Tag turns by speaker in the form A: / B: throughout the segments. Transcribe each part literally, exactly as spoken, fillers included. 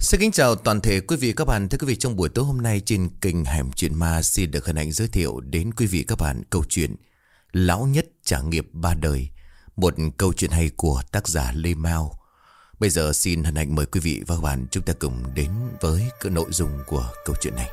A: Xin kính chào toàn thể quý vị các bạn. Thưa quý vị, trong buổi tối hôm nay trên kênh Hẻm Chuyện Ma xin được hân hạnh giới thiệu đến quý vị các bạn câu chuyện Lão Nhất Trả Nghiệp Ba Đời, một câu chuyện hay của tác giả Lê Mao. Bây giờ xin hân hạnh mời quý vị và các bạn chúng ta cùng đến với cái nội dung của câu chuyện này.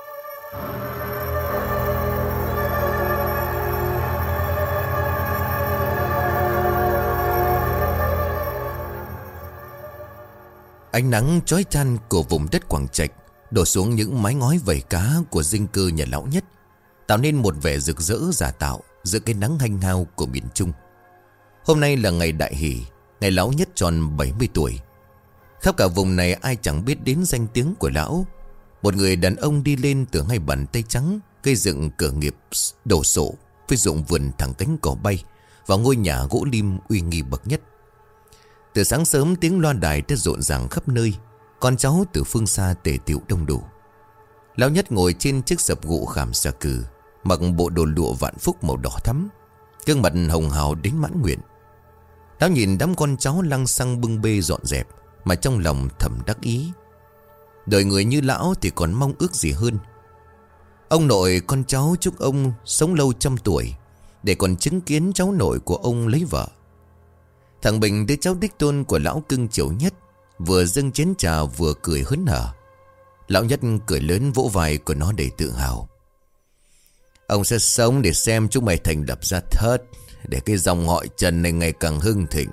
A: Ánh nắng chói chang của vùng đất Quảng Trạch đổ xuống những mái ngói vẩy cá của dinh cư nhà Lão Nhất, tạo nên một vẻ rực rỡ giả tạo giữa cái nắng hanh hao của miền Trung. Hôm nay là ngày đại hỷ, ngày Lão Nhất tròn bảy mươi tuổi. Khắp cả vùng này ai chẳng biết đến danh tiếng của Lão. Một người đàn ông đi lên từ hai bàn tay trắng, gây dựng cửa nghiệp đổ sộ với ruộng vườn thẳng cánh cỏ bay và ngôi nhà gỗ lim uy nghi bậc nhất. Từ sáng sớm tiếng loa đài đã rộn ràng khắp nơi, con cháu từ phương xa tề tựu đông đủ. Lão Nhất ngồi trên chiếc sập gỗ khảm xà cừ, mặc bộ đồ lụa vạn phúc màu đỏ thắm, gương mặt hồng hào đến mãn nguyện. Lão nhìn đám con cháu lăng xăng bưng bê dọn dẹp mà trong lòng thầm đắc ý. Đời người như lão thì còn mong ước gì hơn. Ông nội con cháu chúc ông sống lâu trăm tuổi, để còn chứng kiến cháu nội của ông lấy vợ. Thằng Bình, đứa cháu đích tôn của lão cưng chiều nhất, vừa dâng chén trà vừa cười hớn hở. Lão Nhất cười lớn vỗ vai của nó đầy tự hào. Ông sẽ sống để xem chúng mày thành lập ra thớt, để cái dòng họ Trần này ngày càng hưng thịnh.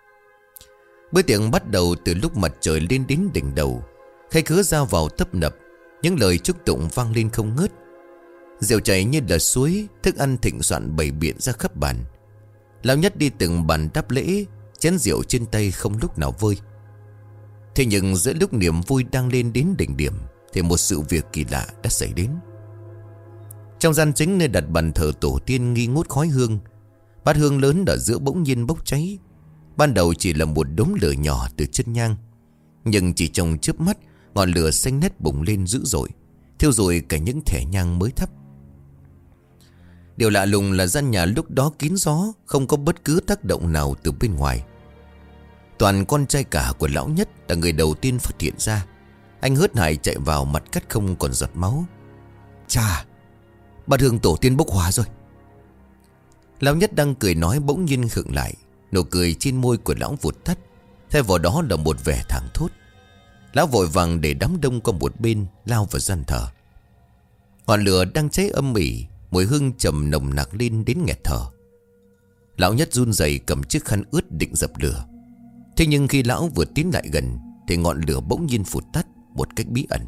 A: Bữa tiệc bắt đầu từ lúc mặt trời lên đến đỉnh đầu. Khách khứa ra vào tấp nập, những lời chúc tụng vang lên không ngớt. Rượu chảy như là suối, thức ăn thịnh soạn bày biện ra khắp bàn. Lão Nhất đi từng bàn đáp lễ, chén rượu trên tay không lúc nào vơi. Thế nhưng giữa lúc niềm vui đang lên đến đỉnh điểm thì một sự việc kỳ lạ đã xảy đến. Trong gian chính nơi đặt bàn thờ tổ tiên nghi ngút khói hương, bát hương lớn ở giữa bỗng nhiên bốc cháy. Ban đầu chỉ là một đống lửa nhỏ từ chân nhang, nhưng chỉ trong chớp mắt, ngọn lửa xanh nét bùng lên dữ dội, thiêu rụi cả những thẻ nhang mới thắp. Điều lạ lùng là gian nhà lúc đó kín gió, không có bất cứ tác động nào từ bên ngoài. Toàn con trai cả của Lão Nhất là người đầu tiên phát hiện ra. Anh hớt hải chạy vào, mặt cắt không còn giọt máu. Chà, bát hương tổ tiên bốc hỏa rồi. Lão Nhất đang cười nói bỗng nhiên khựng lại. Nụ cười trên môi của lão vụt tắt, thay vào đó là một vẻ thảng thốt. Lão vội vàng để đám đông qua một bên, lao vào gian thờ. Ngọn lửa đang cháy âm ỉ, mùi hương trầm nồng nặc lên đến nghẹt thở. Lão Nhất run rẩy cầm chiếc khăn ướt định dập lửa. Thế nhưng khi lão vừa tiến lại gần thì ngọn lửa bỗng nhiên phụt tắt một cách bí ẩn.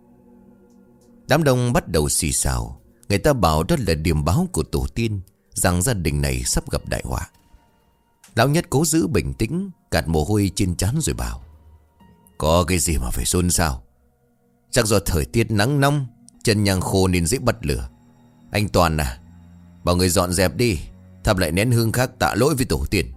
A: Đám đông bắt đầu xì xào. Người ta bảo đó là điềm báo của tổ tiên, rằng gia đình này sắp gặp đại họa. Lão Nhất cố giữ bình tĩnh, gạt mồ hôi trên trán rồi bảo: Có cái gì mà phải xôn xao? Chắc do thời tiết nắng nóng, chân nhang khô nên dễ bắt lửa. Anh Toàn à, bảo người dọn dẹp đi, thắp lại nén hương khác tạ lỗi với tổ tiên.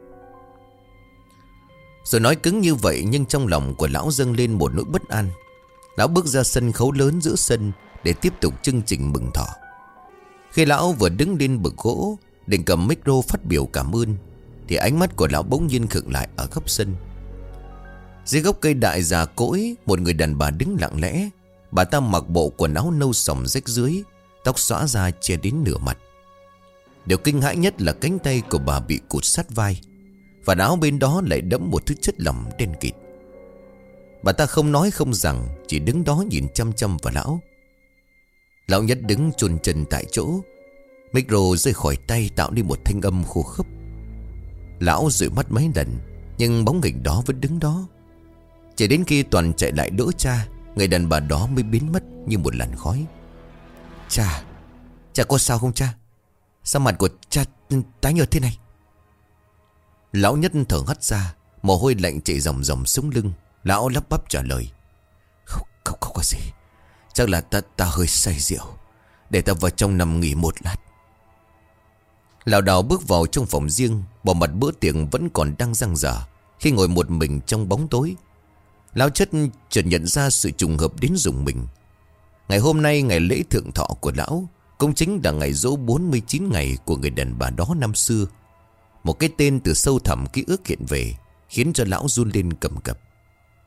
A: Rồi nói cứng như vậy, nhưng trong lòng của lão dâng lên một nỗi bất an. Lão bước ra sân khấu lớn giữa sân để tiếp tục chương trình mừng thọ. Khi lão vừa đứng lên bậc gỗ định cầm micro phát biểu cảm ơn thì ánh mắt của lão bỗng nhiên khựng lại ở góc sân. Dưới gốc cây đại già cỗi, một người đàn bà đứng lặng lẽ. Bà ta mặc bộ quần áo nâu sòng rách dưới, tóc xõa ra che đến nửa mặt. Điều kinh hãi nhất là cánh tay của bà bị cụt sát vai, và áo bên đó lại đẫm một thứ chất lỏng đen kịt. Bà ta không nói không rằng, chỉ đứng đó nhìn chăm chăm vào lão. Lão Nhất đứng chôn chân tại chỗ, micro rơi khỏi tay tạo nên một thanh âm khô khốc. Lão dụi mắt mấy lần, nhưng bóng hình đó vẫn đứng đó. Chỉ đến khi Toàn chạy lại đỡ cha, người đàn bà đó mới biến mất như một làn khói. Cha, cha có sao không cha? Sao mặt của cha tái nhợt thế này? Lão Nhất thở hắt ra, mồ hôi lạnh chảy ròng ròng xuống lưng. Lão lắp bắp trả lời: Không, không, không có gì. Chắc là ta, ta hơi say rượu. Để ta vào trong nằm nghỉ một lát. Lão đào bước vào trong phòng riêng, bỏ mặt bữa tiệc vẫn còn đang dang dở. Khi ngồi một mình trong bóng tối, Lão Chất chợt nhận ra sự trùng hợp đến rùng mình. Ngày hôm nay, ngày lễ thượng thọ của lão, cũng chính là ngày dỗ bốn mươi chín ngày của người đàn bà đó năm xưa. Một cái tên từ sâu thẳm ký ức hiện về, khiến cho lão run lên cầm cập.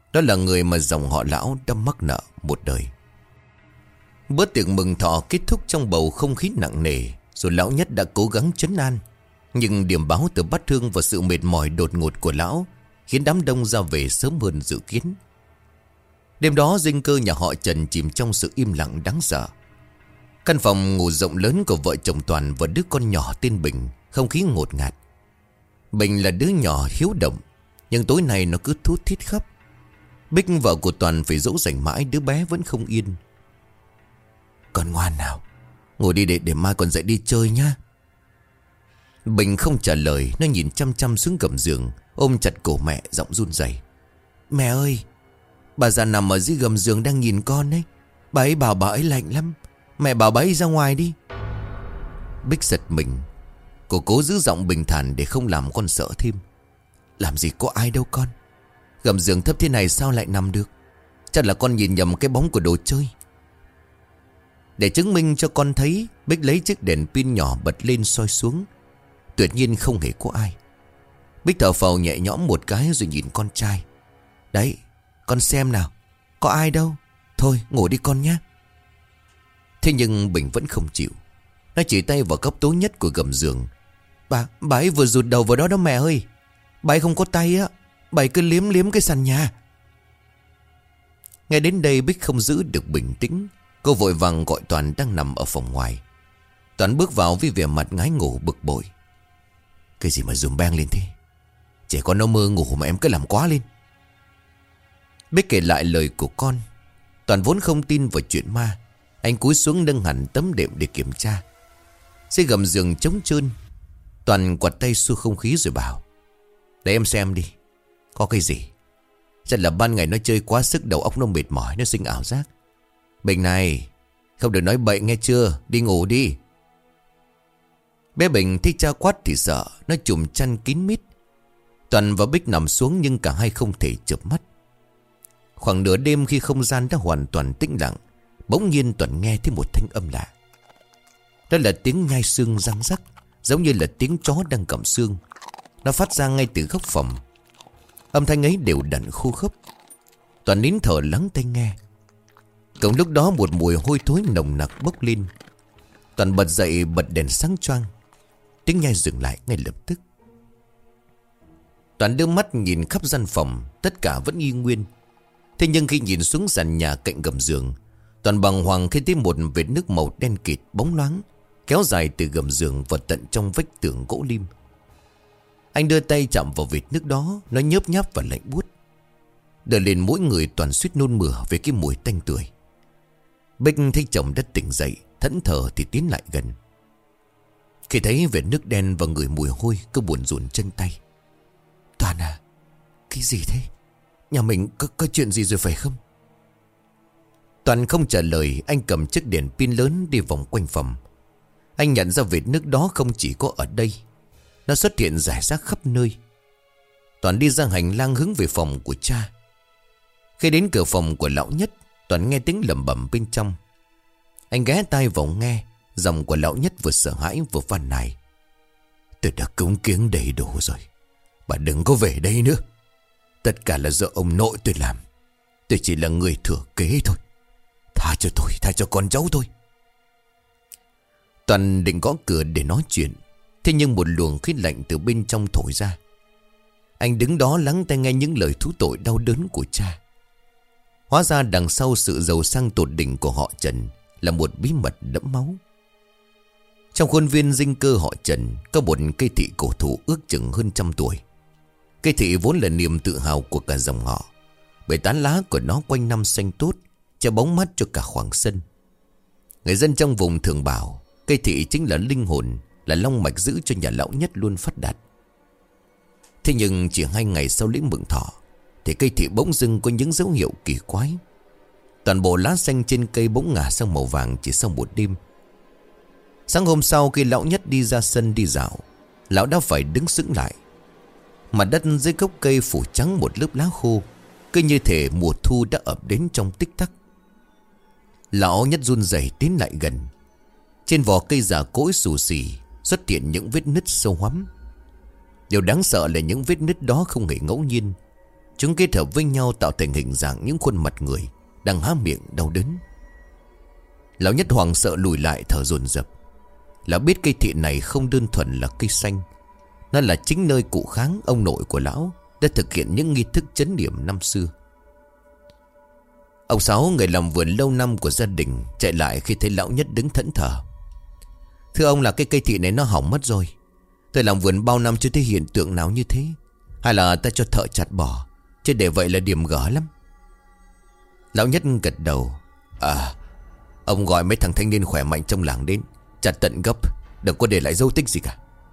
A: Đó là người mà dòng họ Lão đã mắc nợ một đời. Bữa tiệc mừng thọ kết thúc trong bầu không khí nặng nề. Rồi Lão Nhất đã cố gắng trấn an, nhưng điểm báo từ bát hương và sự mệt mỏi đột ngột của Lão khiến đám đông ra về sớm hơn dự kiến. Đêm đó dinh cơ nhà họ Trần chìm trong sự im lặng đáng sợ. Căn phòng ngủ rộng lớn của vợ chồng Toàn và đứa con nhỏ tên Bình, không khí ngột ngạt. Bình là đứa nhỏ hiếu động, nhưng tối nay nó cứ thút thít khóc. Bích vợ của Toàn phải dỗ dành mãi, đứa bé vẫn không yên. Con ngoan nào, ngồi đi để, để mai còn dậy đi chơi nhá. Bình không trả lời, nó nhìn chăm chăm xuống gầm giường, ôm chặt cổ mẹ, giọng run rẩy. Mẹ ơi, bà già nằm ở dưới gầm giường đang nhìn con ấy. Bà ấy bảo bà ấy lạnh lắm. Mẹ bảo bà ấy ra ngoài đi. Bích giật mình. Cô cố giữ giọng bình thản để không làm con sợ thêm. Làm gì có ai đâu con. Gầm giường thấp thế này sao lại nằm được? Chắc là con nhìn nhầm cái bóng của đồ chơi. Để chứng minh cho con thấy, Bích lấy chiếc đèn pin nhỏ bật lên soi xuống. Tuyệt nhiên không hề có ai. Bích thở phào nhẹ nhõm một cái rồi nhìn con trai. Đấy, con xem nào, có ai đâu. Thôi ngủ đi con nhé. Thế nhưng Bình vẫn không chịu. Nó chỉ tay vào góc tối nhất của gầm giường. Bà, bà ấy vừa rụt đầu vào đó đó mẹ ơi. Bà ấy không có tay á. Bà ấy cứ liếm liếm cái sàn nhà. Nghe đến đây Bích không giữ được bình tĩnh. Cô vội vàng gọi Toàn đang nằm ở phòng ngoài. Toàn bước vào với vẻ mặt ngái ngủ bực bội. Cái gì mà dùm beng lên thế? Trẻ con nó mơ ngủ mà em cứ làm quá lên. Bích kể lại lời của con. Toàn vốn không tin vào chuyện ma. Anh cúi xuống nâng hẳn tấm đệm để kiểm tra. Dưới gầm giường trống trơn. Toàn quạt tay xua không khí rồi bảo. Để em xem đi. Có cái gì? Chắc là ban ngày nó chơi quá sức, đầu óc nó mệt mỏi, nó sinh ảo giác. Bình này, không được nói bậy nghe chưa? Đi ngủ đi. Bé Bình thấy cha quát thì sợ. Nó chùm chăn kín mít. Toàn và Bích nằm xuống nhưng cả hai không thể chợp mắt. Khoảng nửa đêm khi không gian đã hoàn toàn tĩnh lặng, bỗng nhiên Toàn nghe thấy một thanh âm lạ. Đó là tiếng nhai xương răng rắc, giống như là tiếng chó đang gặm xương. Nó phát ra ngay từ góc phòng. Âm thanh ấy đều đặn khô khốc. Toàn nín thở lắng tai nghe. Cùng lúc đó một mùi hôi thối nồng nặc bốc lên. Toàn bật dậy bật đèn sáng choang. Tiếng nhai dừng lại ngay lập tức. Toàn đưa mắt nhìn khắp gian phòng. Tất cả vẫn y nguyên. Thế nhưng khi nhìn xuống sàn nhà cạnh gầm giường, Toàn bàng hoàng khi thấy một vệt nước màu đen kịt bóng loáng kéo dài từ gầm giường vào tận trong vách tường gỗ lim. Anh đưa tay chạm vào vệt nước đó. Nó nhớp nháp và lạnh buốt. Đợi lên mỗi người Toàn suýt nôn mửa về cái mùi tanh tưởi. Bích thấy chồng đã tỉnh dậy, thẫn thờ thì tiến lại gần. Khi thấy vệt nước đen và người mùi hôi, cứ buồn rùn chân tay. Toàn à, cái gì thế? Nhà mình có, có chuyện gì rồi phải không? Toàn không trả lời. Anh cầm chiếc đèn pin lớn đi vòng quanh phòng. Anh nhận ra vệt nước đó không chỉ có ở đây. Nó xuất hiện rải rác khắp nơi. Toàn đi ra hành lang hướng về phòng của cha. Khi đến cửa phòng của lão Nhất, Toàn nghe tiếng lẩm bẩm bên trong. Anh ghé tai vào nghe. Giọng của lão Nhất vừa sợ hãi vừa van nài. Tôi đã cúng kiếng đầy đủ rồi. Bà đừng có về đây nữa. Tất cả là do ông nội tôi làm. Tôi chỉ là người thừa kế thôi. Tha cho tôi, tha cho con cháu tôi. Toàn định gõ cửa để nói chuyện. Thế nhưng một luồng khí lạnh từ bên trong thổi ra. Anh đứng đó lắng tai nghe những lời thú tội đau đớn của cha. Hóa ra đằng sau sự giàu sang tột đỉnh của họ Trần là một bí mật đẫm máu. Trong khuôn viên dinh cơ họ Trần có một cây thị cổ thụ ước chừng hơn trăm tuổi. Cây thị vốn là niềm tự hào của cả dòng họ, bởi tán lá của nó quanh năm xanh tốt, che bóng mát cho cả khoảng sân. Người dân trong vùng thường bảo cây thị chính là linh hồn, là long mạch giữ cho nhà lão Nhất luôn phát đạt. Thế nhưng chỉ hai ngày sau lễ mừng thọ thì cây thị bỗng dưng có những dấu hiệu kỳ quái. Toàn bộ lá xanh trên cây bỗng ngả sang màu vàng chỉ sau một đêm. Sáng hôm sau khi lão Nhất đi ra sân đi dạo, lão đã phải đứng sững lại. Mặt đất dưới gốc cây phủ trắng một lớp lá khô, cứ như thể mùa thu đã ập đến trong tích tắc. Lão Nhất run rẩy tiến lại gần. Trên vỏ cây già cỗi xù xì xuất hiện những vết nứt sâu hoắm. Điều đáng sợ là những vết nứt đó không hề ngẫu nhiên. Chúng kết hợp với nhau tạo thành hình dạng những khuôn mặt người đang há miệng đau đớn. Lão Nhất hoảng sợ lùi lại thở dồn dập. Lão biết cây thị này không đơn thuần là cây xanh. Nó là chính nơi cụ Kháng, ông nội của lão, đã thực hiện những nghi thức trấn niệm năm xưa. Ông Sáu, người làm vườn lâu năm của gia đình, chạy lại khi thấy lão Nhất đứng thẫn thờ. Thưa ông, là cái cây thị này nó hỏng mất rồi. Tôi làm vườn bao năm chưa thấy hiện tượng nào như thế. Hay là ta cho thợ chặt bỏ, chứ để vậy là điểm gở lắm. Lão Nhất gật đầu. À, ông gọi mấy thằng thanh niên khỏe mạnh trong làng đến, chặt tận gốc, đừng có để lại dấu tích gì cả.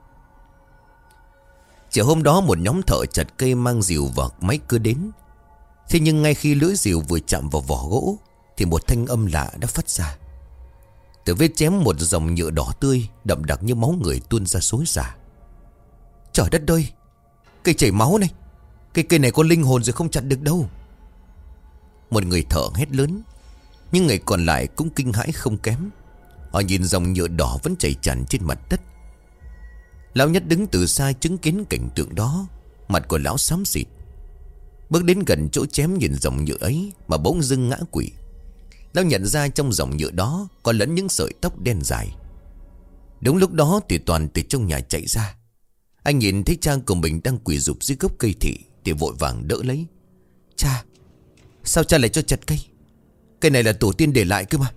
A: Chiều hôm đó một nhóm thợ chặt cây mang rìu và máy cưa đến. Thế nhưng ngay khi lưỡi rìu vừa chạm vào vỏ gỗ thì một thanh âm lạ đã phát ra. Từ vết chém một dòng nhựa đỏ tươi đậm đặc như máu người tuôn ra xối xả. Trời đất ơi, cây chảy máu này, cây cây này có linh hồn rồi, không chặt được đâu. Một người thợ hét lớn, nhưng người còn lại cũng kinh hãi không kém. Họ nhìn dòng nhựa đỏ vẫn chảy tràn trên mặt đất. Lão Nhất đứng từ xa chứng kiến cảnh tượng đó. Mặt của lão xám xịt. Bước đến gần chỗ chém nhìn dòng nhựa ấy mà bỗng dưng ngã quỵ. Lão nhận ra trong dòng nhựa đó có lẫn những sợi tóc đen dài. Đúng lúc đó thì Toàn từ trong nhà chạy ra. Anh nhìn thấy cha của mình đang quỳ rụp dưới gốc cây thị thì vội vàng đỡ lấy. Cha, sao cha lại cho chặt cây? Cây này là tổ tiên để lại cơ mà.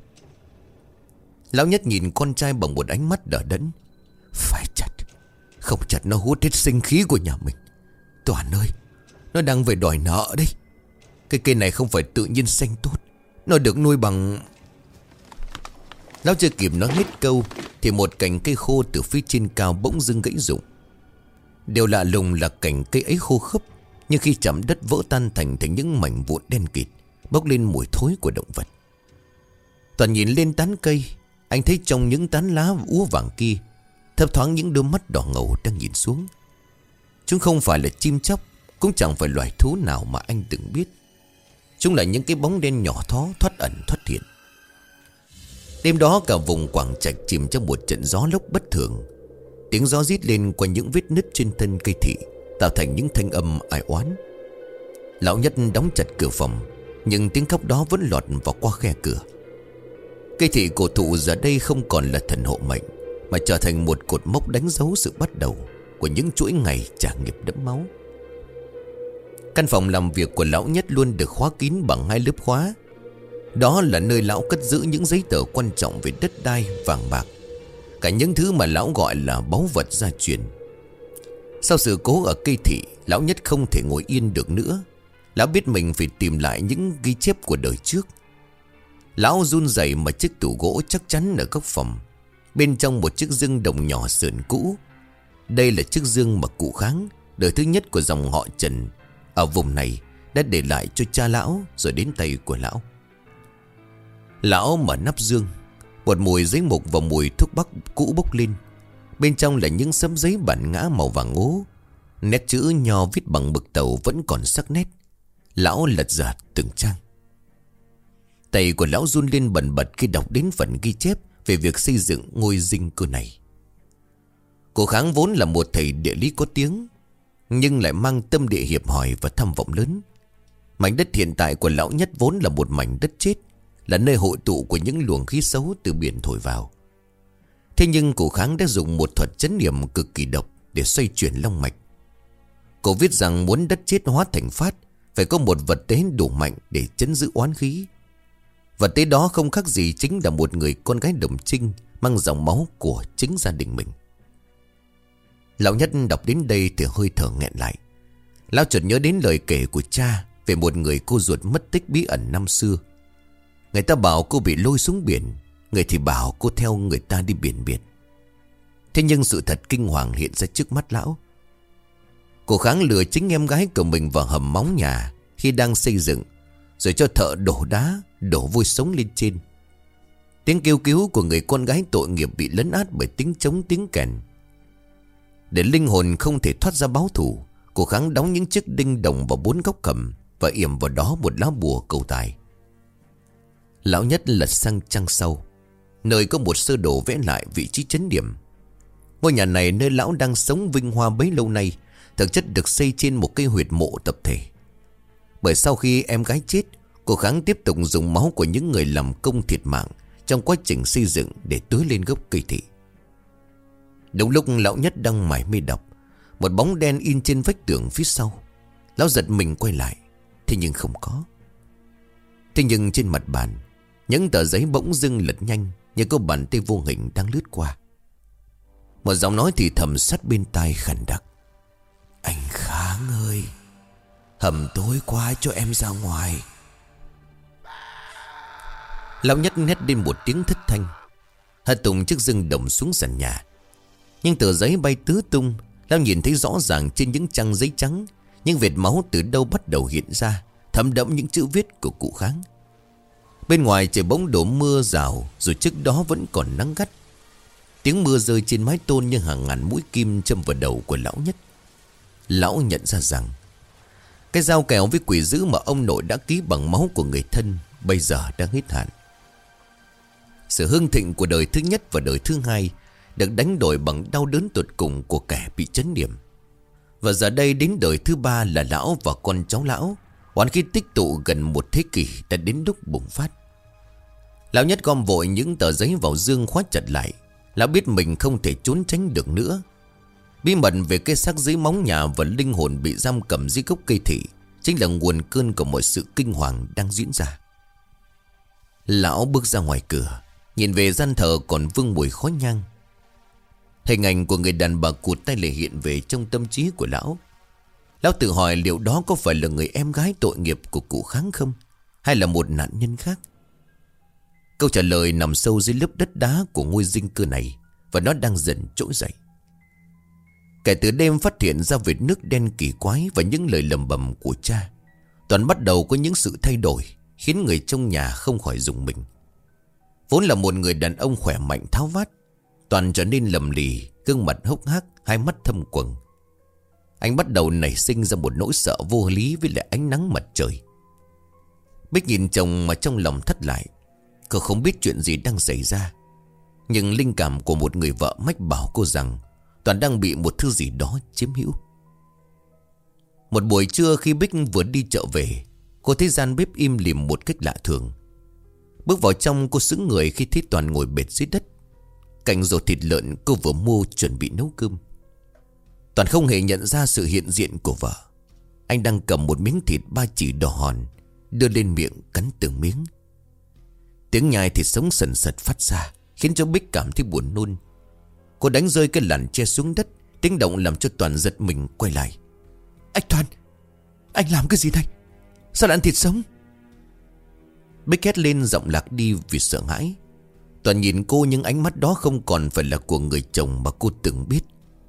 A: Lão Nhất nhìn con trai bằng một ánh mắt đờ đẫn. Phải chặt, không chặt nó hút hết sinh khí của nhà mình. Toàn ơi, nó đang về đòi nợ đấy. Cái cây này không phải tự nhiên xanh tốt, nó được nuôi bằng... Lão chưa kịp nói hết câu thì một cành cây khô từ phía trên cao bỗng dưng gãy rụng. Điều lạ lùng là cành cây ấy khô khốc, nhưng khi chạm đất vỡ tan thành thành những mảnh vụn đen kịt, bốc lên mùi thối của động vật. Toàn nhìn lên tán cây, anh thấy trong những tán lá úa vàng kia thấp thoáng những đôi mắt đỏ ngầu đang nhìn xuống. Chúng không phải là chim chóc, cũng chẳng phải loài thú nào mà anh từng biết. Chúng là những cái bóng đen nhỏ thó thoát ẩn thoát hiện. Đêm đó cả vùng Quảng Trạch chìm trong một trận gió lốc bất thường. Tiếng gió rít lên qua những vết nứt trên thân cây thị, tạo thành những thanh âm ai oán. Lão Nhất đóng chặt cửa phòng, nhưng tiếng khóc đó vẫn lọt vào qua khe cửa. Cây thị cổ thụ giờ đây không còn là thần hộ mệnh, mà trở thành một cột mốc đánh dấu sự bắt đầu của những chuỗi ngày trả nghiệp đẫm máu. Căn phòng làm việc của lão Nhất luôn được khóa kín bằng hai lớp khóa. Đó là nơi lão cất giữ những giấy tờ quan trọng về đất đai, vàng bạc, cả những thứ mà lão gọi là báu vật gia truyền. Sau sự cố ở cây thị, lão Nhất không thể ngồi yên được nữa. Lão biết mình phải tìm lại những ghi chép của đời trước. Lão run rẩy mà chiếc tủ gỗ chắc chắn ở góc phòng. Bên trong một chiếc dương đồng nhỏ sườn cũ. Đây là chiếc dương mà cụ Kháng, đời thứ nhất của dòng họ Trần ở vùng này, đã để lại cho cha lão rồi đến tay của lão. Lão mở nắp dương. Một mùi giấy mục và mùi thuốc bắc cũ bốc lên. Bên trong là những sấm giấy bản ngã màu vàng ngố. Nét chữ nho viết bằng mực tàu vẫn còn sắc nét. Lão lật dạt từng trang. Tay của lão run lên bần bật khi đọc đến phần ghi chép về việc xây dựng ngôi dinh cư này. Cụ Kháng vốn là một thầy địa lý có tiếng, nhưng lại mang tâm địa hiệp hòi và tham vọng lớn. Mảnh đất hiện tại của lão Nhất vốn là một mảnh đất chết, là nơi hội tụ của những luồng khí xấu từ biển thổi vào. Thế nhưng cụ Kháng đã dùng một thuật trấn niệm cực kỳ độc để xoay chuyển long mạch. Cụ viết rằng muốn đất chết hóa thành phát, phải có một vật tế đủ mạnh để trấn giữ oán khí. Vật tế đó không khác gì chính là một người con gái đồng trinh mang dòng máu của chính gia đình mình. Lão Nhất đọc đến đây thì hơi thở nghẹn lại. Lão chợt nhớ đến lời kể của cha về một người cô ruột mất tích bí ẩn năm xưa. Người ta bảo cô bị lôi xuống biển, người thì bảo cô theo người ta đi biển biệt. Thế nhưng sự thật kinh hoàng hiện ra trước mắt lão. Cô Kháng lừa chính em gái của mình vào hầm móng nhà khi đang xây dựng, rồi cho thợ đổ đá, đổ vôi sống lên trên. Tiếng kêu cứu của người con gái tội nghiệp bị lấn át bởi tiếng trống tiếng kèn. Để linh hồn không thể thoát ra báo thù, cô Kháng đóng những chiếc đinh đồng vào bốn góc cầm và yểm vào đó một lá bùa cầu tài. Lão Nhất lật sang trang sau, nơi có một sơ đồ vẽ lại vị trí trấn điểm. Ngôi nhà này nơi lão đang sống vinh hoa bấy lâu nay thực chất được xây trên một cây huyệt mộ tập thể. Bởi sau khi em gái chết, cô Kháng tiếp tục dùng máu của những người làm công thiệt mạng trong quá trình xây dựng để tưới lên gốc cây thị. Đúng lúc lão Nhất đang mải mê đọc, một bóng đen in trên vách tường phía sau. Lão giật mình quay lại, thế nhưng không có. Thế nhưng trên mặt bàn, những tờ giấy bỗng dưng lật nhanh, như có bàn tay vô hình đang lướt qua. Một giọng nói thì thầm sát bên tai khàn đặc: "Anh Kháng ơi, hầm tối quá, cho em ra ngoài." Lão Nhất hét lên một tiếng thất thanh, hạ tùng chiếc rừng đồng xuống sàn nhà. Nhưng tờ giấy bay tứ tung. Lão nhìn thấy rõ ràng trên những trang giấy trắng, những vệt máu từ đâu bắt đầu hiện ra, thấm đẫm những chữ viết của cụ Kháng. Bên ngoài trời bỗng đổ mưa rào, rồi trước đó vẫn còn nắng gắt. Tiếng mưa rơi trên mái tôn như hàng ngàn mũi kim châm vào đầu của lão Nhất. Lão nhận ra rằng cái giao kèo với quỷ dữ mà ông nội đã ký bằng máu của người thân bây giờ đang hết hạn. Sự hưng thịnh của đời thứ nhất và đời thứ hai được đánh đổi bằng đau đớn tột cùng của kẻ bị chấn điểm. Và giờ đây đến đời thứ ba là lão và con cháu lão, oán khí tích tụ gần một thế kỷ đã đến lúc bùng phát. Lão Nhất gom vội những tờ giấy vào dương khóa chặt lại. Lão biết mình không thể trốn tránh được nữa. Bí mật về cái xác dưới móng nhà và linh hồn bị giam cầm dưới gốc cây thị chính là nguồn cơn của mọi sự kinh hoàng đang diễn ra. Lão bước ra ngoài cửa, nhìn về gian thờ còn vương mùi khói nhang. Hình ảnh của người đàn bà cụt tay lại hiện về trong tâm trí của lão. Lão tự hỏi liệu đó có phải là người em gái tội nghiệp của cụ Kháng không, hay là một nạn nhân khác. Câu trả lời nằm sâu dưới lớp đất đá của ngôi dinh cư này, và nó đang dần trỗi dậy. Kể từ đêm phát hiện ra vệt nước đen kỳ quái và những lời lầm bầm của cha, Toàn bắt đầu có những sự thay đổi khiến người trong nhà không khỏi rùng mình. Vốn là một người đàn ông khỏe mạnh tháo vát, Toàn trở nên lầm lì, gương mặt hốc hác, hai mắt thâm quầng. Anh bắt đầu nảy sinh ra một nỗi sợ vô lý với lại ánh nắng mặt trời. Bích nhìn chồng mà trong lòng thất lại. Cô không biết chuyện gì đang xảy ra, nhưng linh cảm của một người vợ mách bảo cô rằng Toàn đang bị một thứ gì đó chiếm hữu. Một buổi trưa khi Bích vừa đi chợ về, cô thấy gian bếp im lìm một cách lạ thường. Bước vào trong, cô sững người khi thấy Toàn ngồi bệt dưới đất. Cạnh rổ thịt lợn cô vừa mua chuẩn bị nấu cơm. Toàn không hề nhận ra sự hiện diện của vợ. Anh đang cầm một miếng thịt ba chỉ đỏ hòn, đưa lên miệng cắn từng miếng. Tiếng nhai thịt sống sần sật phát ra, khiến cho Bích cảm thấy buồn nôn. Cô đánh rơi cái làn che xuống đất. Tiếng động làm cho Toàn giật mình quay lại. Anh Toàn, anh làm cái gì đây? Sao lại ăn thịt sống? Bích hét lên giọng lạc đi vì sợ hãi. Toàn nhìn cô, nhưng ánh mắt đó không còn phải là của người chồng mà cô từng biết.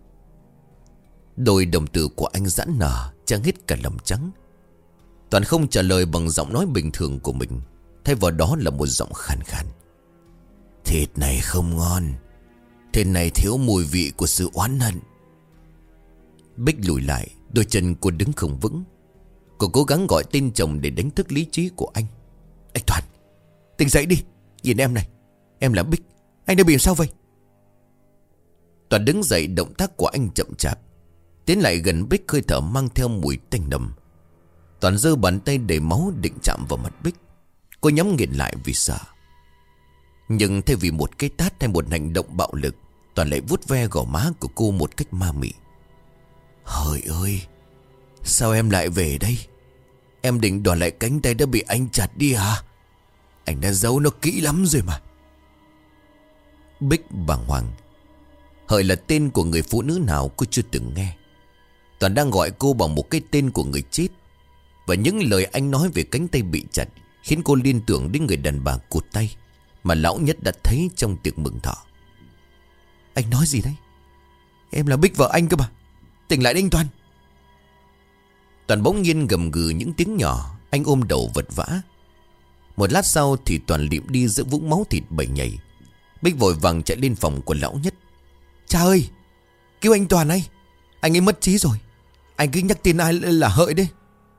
A: Đôi đồng tử của anh giãn nở, trắng hết cả lòng trắng. Toàn không trả lời bằng giọng nói bình thường của mình, thay vào đó là một giọng khàn khàn. Thịt này không ngon, thịt này thiếu mùi vị của sự oán hận. Bích lùi lại, đôi chân cô đứng không vững. Cô cố gắng gọi tên chồng để đánh thức lý trí của anh. Anh Toàn, tỉnh dậy đi, nhìn em này, em là Bích, anh đã bị sao vậy? Toàn đứng dậy, động tác của anh chậm chạp, tiến lại gần Bích, hơi thở mang theo mùi tanh nồng. Toàn giơ bàn tay đầy máu định chạm vào mặt Bích. Cô nhắm nghiền lại vì sợ. Nhưng thay vì một cái tát hay một hành động bạo lực, Toàn lại vuốt ve gò má của cô một cách ma mị. Hỡi ơi, sao em lại về đây? Em định đòi lại cánh tay đã bị anh chặt đi hả? Anh đã giấu nó kỹ lắm rồi mà. Bích bàng hoàng. Hỡi là tên của người phụ nữ nào cô chưa từng nghe. Toàn đang gọi cô bằng một cái tên của người chết. Và những lời anh nói về cánh tay bị chặt khiến cô liên tưởng đến người đàn bà cụt tay mà lão Nhất đã thấy trong tiệc mừng thọ. Anh nói gì đấy? Em là Bích vợ anh cơ mà. Tỉnh lại đi anh Toàn. Toàn bỗng nhiên gầm gừ những tiếng nhỏ. Anh ôm đầu vật vã. Một lát sau thì Toàn liệm đi giữa vũng máu thịt bầy nhầy. Bích vội vàng chạy lên phòng của lão Nhất. Cha ơi, cứu anh Toàn ấy, anh ấy mất trí rồi. Anh cứ nhắc tên ai là Hợi đấy.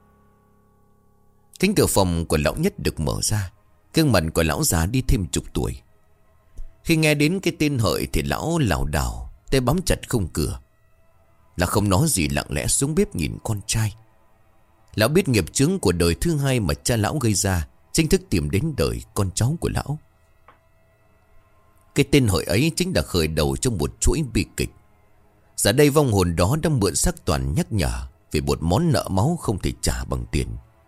A: Cánh cửa phòng của lão Nhất được mở ra. Gương mặt của lão già đi thêm chục tuổi. Khi nghe đến cái tên Hợi thì lão lảo đảo, tay bám chặt khung cửa. Là không nói gì, lặng lẽ xuống bếp nhìn con trai. Lão biết nghiệp chướng của đời thứ hai mà cha lão gây ra chính thức tìm đến đời con cháu của lão. Cái tên hội ấy chính là khởi đầu trong một chuỗi bi kịch. Giờ đây vong hồn đó đã mượn xác Toàn nhắc nhở về một món nợ máu không thể trả bằng tiền.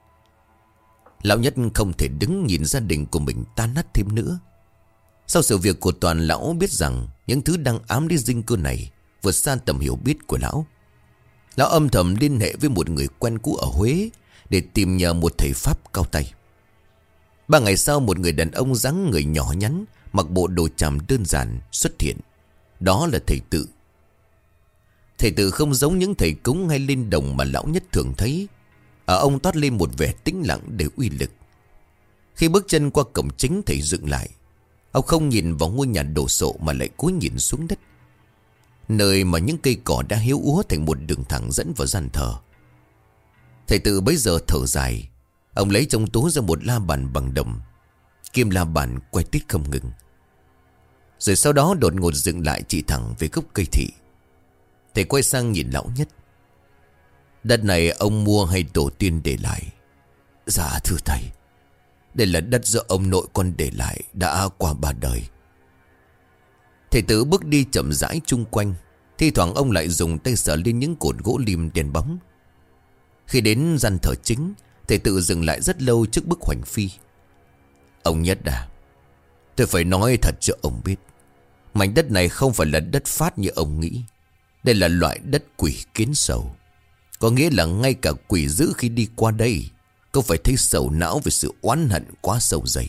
A: Lão Nhất không thể đứng nhìn gia đình của mình tan nát thêm nữa. Sau sự việc của Toàn, lão biết rằng những thứ đang ám đến Dinh Cơ này vượt xa tầm hiểu biết của lão. Lão âm thầm liên hệ với một người quen cũ ở Huế để tìm nhờ một thầy pháp cao tay. Ba ngày sau, một người đàn ông dáng người nhỏ nhắn, mặc bộ đồ tràm đơn giản xuất hiện. Đó là thầy Tự. Thầy Tự không giống những thầy cúng hay linh đồng mà lão Nhất thường thấy. Ở ông toát lên một vẻ tĩnh lặng để uy lực. Khi bước chân qua cổng chính, thầy dừng lại. Ông không nhìn vào ngôi nhà đổ sộ mà lại cúi nhìn xuống đất, nơi mà những cây cỏ đã héo úa thành một đường thẳng dẫn vào gian thờ. Thầy Tự bấy giờ thở dài. Ông lấy trong túi ra một la bàn bằng đồng. Kim la bàn quay tít không ngừng. Rồi sau đó đột ngột dừng lại, chỉ thẳng về gốc cây thị. Thầy quay sang nhìn lão Nhất. Đất này ông mua hay tổ tiên để lại? Dạ thưa thầy, đây là đất do ông nội con để lại đã qua ba đời. Thầy Tự bước đi chậm rãi chung quanh. Thi thoảng ông lại dùng tay sờ lên những cột gỗ lim đèn bóng. Khi đến gian thờ chính, thầy Tự dừng lại rất lâu trước bức hoành phi. Ông Nhất à, tôi phải nói thật cho ông biết, mảnh đất này không phải là đất phát như ông nghĩ. Đây là loại đất quỷ kiến sầu. Có nghĩa là ngay cả quỷ dữ khi đi qua đây cũng phải thấy sầu não về sự oán hận quá sâu dày.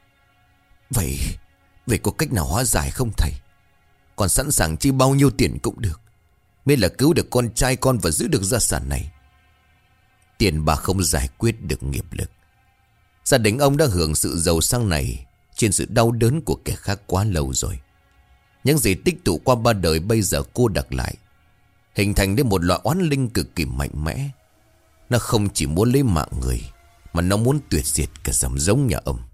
A: Vậy Vậy có cách nào hóa giải không thầy? Còn sẵn sàng chi bao nhiêu tiền cũng được, miễn là cứu được con trai con và giữ được gia sản này. Tiền bạc không giải quyết được nghiệp lực. Gia đình ông đã hưởng sự giàu sang này trên sự đau đớn của kẻ khác quá lâu rồi. Những gì tích tụ qua ba đời bây giờ cô đặc lại, hình thành nên một loại oán linh cực kỳ mạnh mẽ. Nó không chỉ muốn lấy mạng người, mà nó muốn tuyệt diệt cả dòng giống nhà ông.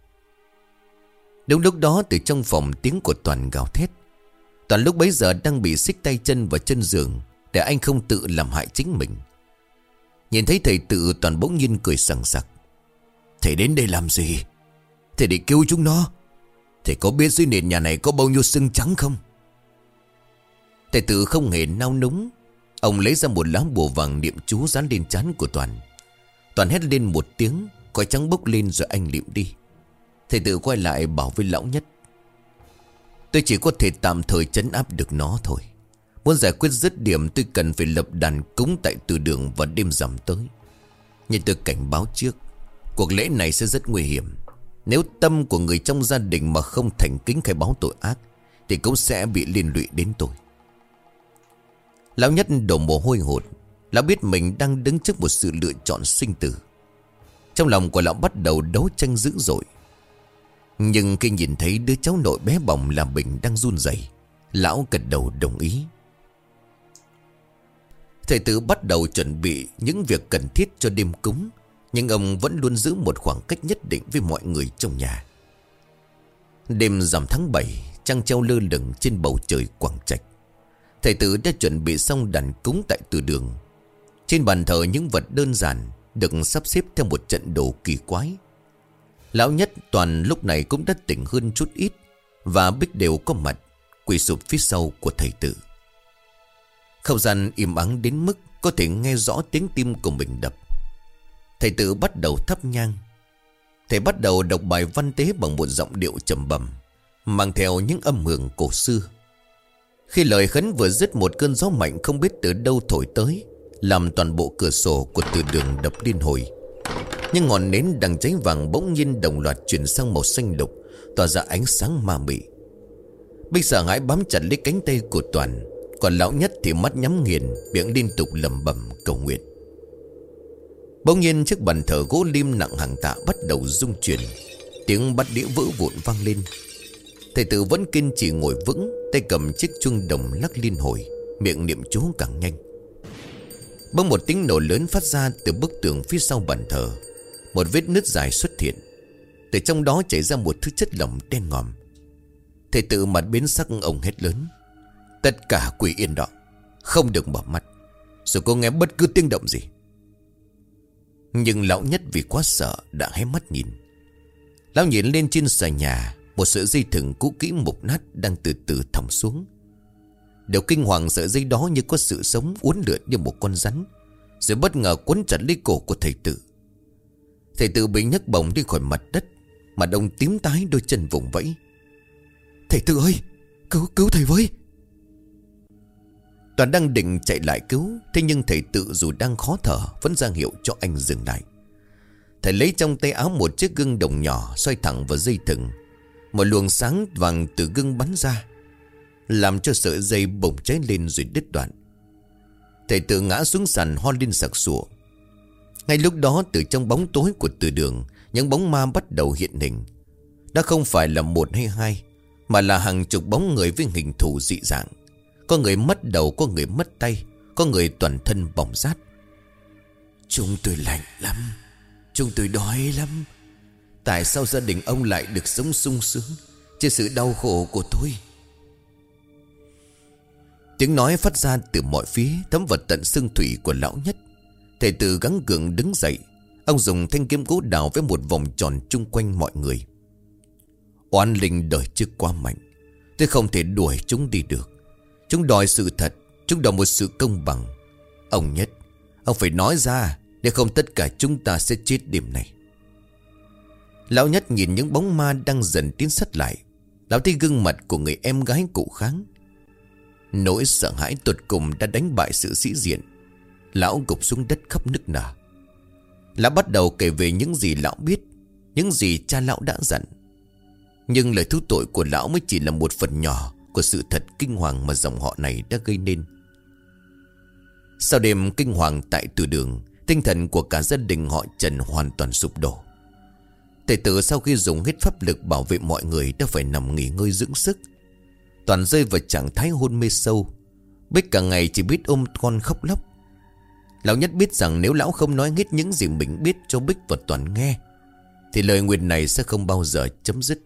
A: Đúng lúc đó, từ trong phòng, tiếng của Toàn gào thét. Toàn lúc bấy giờ đang bị xích tay chân vào chân giường để anh không tự làm hại chính mình. Nhìn thấy thầy Tự, Toàn bỗng nhiên cười sằng sặc. Thầy đến đây làm gì? Thầy để cứu chúng nó. Thầy có biết dưới nền nhà này có bao nhiêu xương trắng không? Thầy Tự không hề nao núng. Ông lấy ra một lá bùa vàng niệm chú dán lên trán của Toàn. Toàn hét lên một tiếng, khói trắng bốc lên rồi anh liệm đi. Thầy Tự quay lại bảo với lão Nhất. Tôi chỉ có thể tạm thời trấn áp được nó thôi. Muốn giải quyết dứt điểm, tôi cần phải lập đàn cúng tại từ đường vào đêm rằm tới. Nhưng tôi cảnh báo trước, cuộc lễ này sẽ rất nguy hiểm. Nếu tâm của người trong gia đình mà không thành kính khai báo tội ác, thì cũng sẽ bị liên lụy đến tôi. Lão Nhất đổ mồ hôi hột. Lão biết mình đang đứng trước một sự lựa chọn sinh tử. Trong lòng của lão bắt đầu đấu tranh dữ dội. Nhưng khi nhìn thấy đứa cháu nội bé bỏng là Bình đang run rẩy, lão gật đầu đồng ý. Thầy Tự bắt đầu chuẩn bị những việc cần thiết cho đêm cúng, nhưng ông vẫn luôn giữ một khoảng cách nhất định với mọi người trong nhà. Đêm rằm tháng bảy, trăng treo lơ lửng trên bầu trời Quảng Trạch. Thầy Tự đã chuẩn bị xong đàn cúng tại từ đường. Trên bàn thờ những vật đơn giản được sắp xếp theo một trận đồ kỳ quái. Lão Nhất, Toàn lúc này cũng đã tỉnh hơn chút ít, và Bích đều có mặt quỳ sụp phía sau của thầy Tự. Không gian im ắng đến mức có thể nghe rõ tiếng tim của mình đập. Thầy Tự bắt đầu thắp nhang. Thầy bắt đầu đọc bài văn tế bằng một giọng điệu trầm bẩm, mang theo những âm hưởng cổ xưa. Khi lời khấn vừa dứt, một cơn gió mạnh không biết từ đâu thổi tới, làm toàn bộ cửa sổ của từ đường đập liên hồi. Nhưng ngọn nến đang cháy vàng bỗng nhiên đồng loạt chuyển sang màu xanh lục, tỏa ra ánh sáng ma mị. Bích sợ hãi bám chặt lấy cánh tay của Toàn, còn lão Nhất thì mắt nhắm nghiền, miệng liên tục lẩm bẩm cầu nguyện. Bỗng nhiên chiếc bàn thờ gỗ lim nặng hàng tạ bắt đầu rung chuyển, tiếng bát đĩa vỡ vụn vang lên. Thầy Tự vẫn kiên trì ngồi vững, tay cầm chiếc chuông đồng lắc liên hồi, miệng niệm chú càng nhanh. Bỗng một tiếng nổ lớn phát ra từ bức tường phía sau bàn thờ. Một vết nứt dài xuất hiện, từ trong đó chảy ra một thứ chất lỏng đen ngòm. Thầy Tự mặt biến sắc, ông hét lớn: Tất cả quỳ yên đó, không được mở mắt, rồi có nghe bất cứ tiếng động gì. Nhưng lão nhất vì quá sợ đã hé mắt nhìn. Lão nhìn lên trên xà nhà, một sợi dây thừng cũ kỹ mục nát đang từ từ thõng xuống. Điều kinh hoàng, sợi dây đó như có sự sống uốn lượn như một con rắn, rồi bất ngờ quấn chặt lấy cổ của thầy Tự. Thầy Tự bị nhấc bổng đi khỏi mặt đất, mặt ông tím tái, đôi chân vùng vẫy. Thầy Tự ơi, cứu cứu thầy với. Toàn đang định chạy lại cứu, thế nhưng thầy Tự dù đang khó thở vẫn ra hiệu cho anh dừng lại. Thầy lấy trong tay áo một chiếc gương đồng nhỏ, xoay thẳng vào dây thừng. Một luồng sáng vàng từ gương bắn ra, làm cho sợi dây bỗng cháy lên rồi đứt đoạn. Thầy Tự ngã xuống sàn ho lên sặc sụa. Ngay lúc đó, từ trong bóng tối của từ đường, những bóng ma bắt đầu hiện hình. Đã không phải là một hay hai, mà là hàng chục bóng người với hình thù dị dạng. Có người mất đầu, có người mất tay, có người toàn thân bỏng rát. Chúng tôi lạnh lắm, chúng tôi đói lắm. Tại sao gia đình ông lại được sống sung sướng trên sự đau khổ của tôi? Tiếng nói phát ra từ mọi phía, thấm vào tận xương thủy của lão nhất. Thầy Tự gắng gượng đứng dậy. Ông dùng thanh kiếm gỗ đào với một vòng tròn chung quanh mọi người. Oan linh đời trước quá mạnh, tôi không thể đuổi chúng đi được. Chúng đòi sự thật, chúng đòi một sự công bằng. Ông Nhất, ông phải nói ra, nếu không tất cả chúng ta sẽ chết đêm này. Lão Nhất nhìn những bóng ma đang dần tiến sát lại. Lão thấy gương mặt của người em gái Cụ Kháng. Nỗi sợ hãi tột cùng đã đánh bại sự sĩ diện. Lão gục xuống đất khóc nức nở. Lão bắt đầu kể về những gì lão biết, những gì cha lão đã dặn. Nhưng lời thú tội của lão mới chỉ là một phần nhỏ của sự thật kinh hoàng mà dòng họ này đã gây nên. Sau đêm kinh hoàng tại từ đường, tinh thần của cả gia đình họ Trần hoàn toàn sụp đổ. Thầy Tự sau khi dùng hết pháp lực bảo vệ mọi người đã phải nằm nghỉ ngơi dưỡng sức. Toàn rơi vào trạng thái hôn mê sâu. Bích cả ngày chỉ biết ôm con khóc lóc. Lão Nhất biết rằng nếu lão không nói hết những gì mình biết cho Bích và Toàn nghe, thì lời nguyền này sẽ không bao giờ chấm dứt.